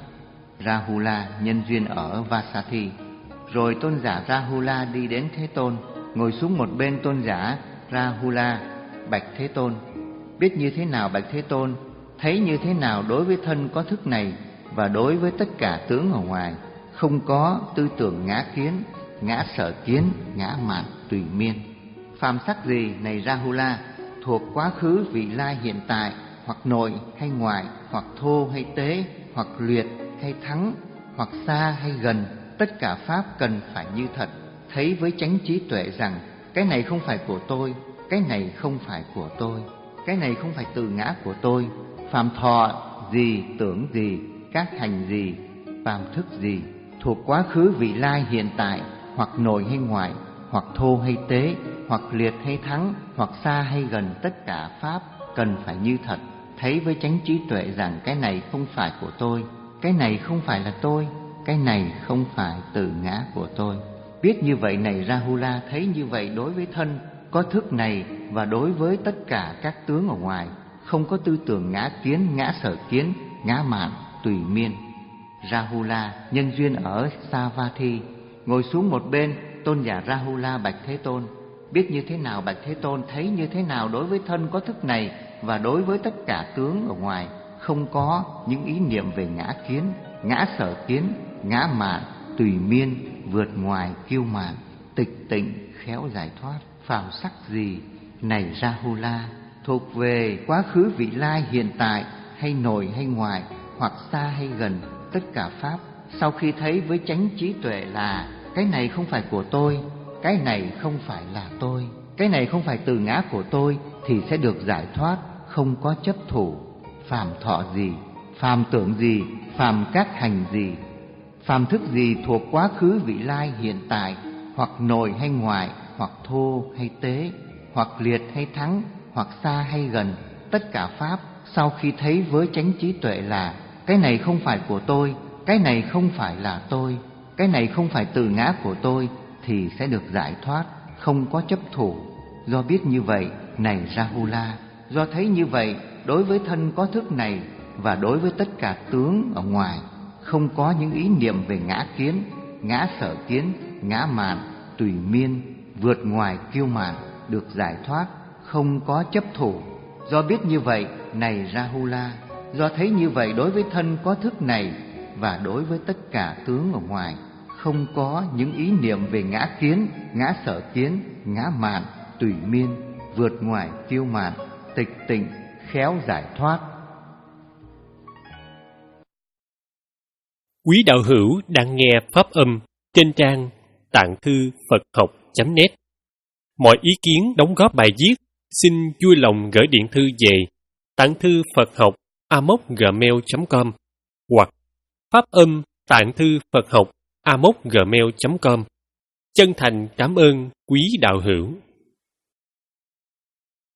Rahula nhân duyên ở Vasathi. Rồi tôn giả Rahula đi đến Thế Tôn, ngồi xuống một bên tôn giả Rahula, bạch Thế Tôn: biết như thế nào bạch Thế Tôn, thấy như thế nào đối với thân có thức này và đối với tất cả tướng ở ngoài, không có tư tưởng ngã kiến, ngã sở kiến, ngã mạn tùy miên. Phàm sắc gì này Rahula, thuộc quá khứ, vị lai, hiện tại, hoặc nội hay ngoại, hoặc thô hay tế, hoặc luyện hay thắng, hoặc xa hay gần, tất cả pháp cần phải như thật, thấy với chánh trí tuệ rằng cái này không phải của tôi, cái này không phải của tôi, cái này không phải từ ngã của tôi. Phàm thọ gì, tưởng gì, các hành gì, phàm thức gì, thuộc quá khứ, vị lai, hiện tại, hoặc nội hay ngoại, hoặc thô hay tế, hoặc liệt hay thắng, hoặc xa hay gần, tất cả pháp cần phải như thật, thấy với chánh trí tuệ rằng cái này không phải của tôi, cái này không phải là tôi, cái này không phải từ ngã của tôi. Biết như vậy này Rahula, thấy như vậy đối với thân có thức này và đối với tất cả các tướng ở ngoài, không có tư tưởng ngã kiến, ngã sở kiến, ngã mạn tùy miên. Rahula nhân duyên ở Savatthi, ngồi xuống một bên tôn giả Rahula bạch Thế Tôn: biết như thế nào bạch Thế Tôn, thấy như thế nào đối với thân có thức này và đối với tất cả tướng ở ngoài, không có những ý niệm về ngã kiến, ngã sở kiến, ngã mạn tùy miên, vượt ngoài kiêu mạn, tịch tịnh khéo giải thoát. Phàm sắc gì này Rahula, thuộc về quá khứ, vị lai, hiện tại, hay nội hay ngoại, hoặc xa hay gần, tất cả pháp sau khi thấy với chánh trí tuệ là cái này không phải của tôi, cái này không phải là tôi, cái này không phải từ ngã của tôi, thì sẽ được giải thoát, không có chấp thủ. Phàm thọ gì, phàm tưởng gì, phàm các hành gì, phàm thức gì thuộc quá khứ, vị lai, hiện tại, hoặc nội hay ngoại, hoặc thô hay tế, hoặc liệt hay thắng, hoặc xa hay gần, tất cả pháp sau khi thấy với chánh trí tuệ là cái này không phải của tôi, cái này không phải là tôi, cái này không phải từ ngã của tôi, thì sẽ được giải thoát, không có chấp thủ. Do biết như vậy này Rahula, do thấy như vậy đối với thân có thức này và đối với tất cả tướng ở ngoài, không có những ý niệm về ngã kiến, ngã sở kiến, ngã mạn tùy miên, vượt ngoài kiêu mạn, được giải thoát, không có chấp thủ. Do biết như vậy này Rahula, do thấy như vậy đối với thân có thức này và đối với tất cả tướng ở ngoài, không có những ý niệm về ngã kiến, ngã sở kiến, ngã mạn tùy miên, vượt ngoài kiêu mạn, tịch tịnh khéo giải thoát. Quý đạo hữu đang nghe pháp âm trên trang tạng thư Phật học chấm net. Mọi ý kiến đóng góp bài viết xin vui lòng gửi điện thư về tạng thư Phật học a m o c gmail chấm com hoặc pháp âm tạng thư Phật học a m o c gmail chấm com. Chân thành cảm ơn quý đạo hữu.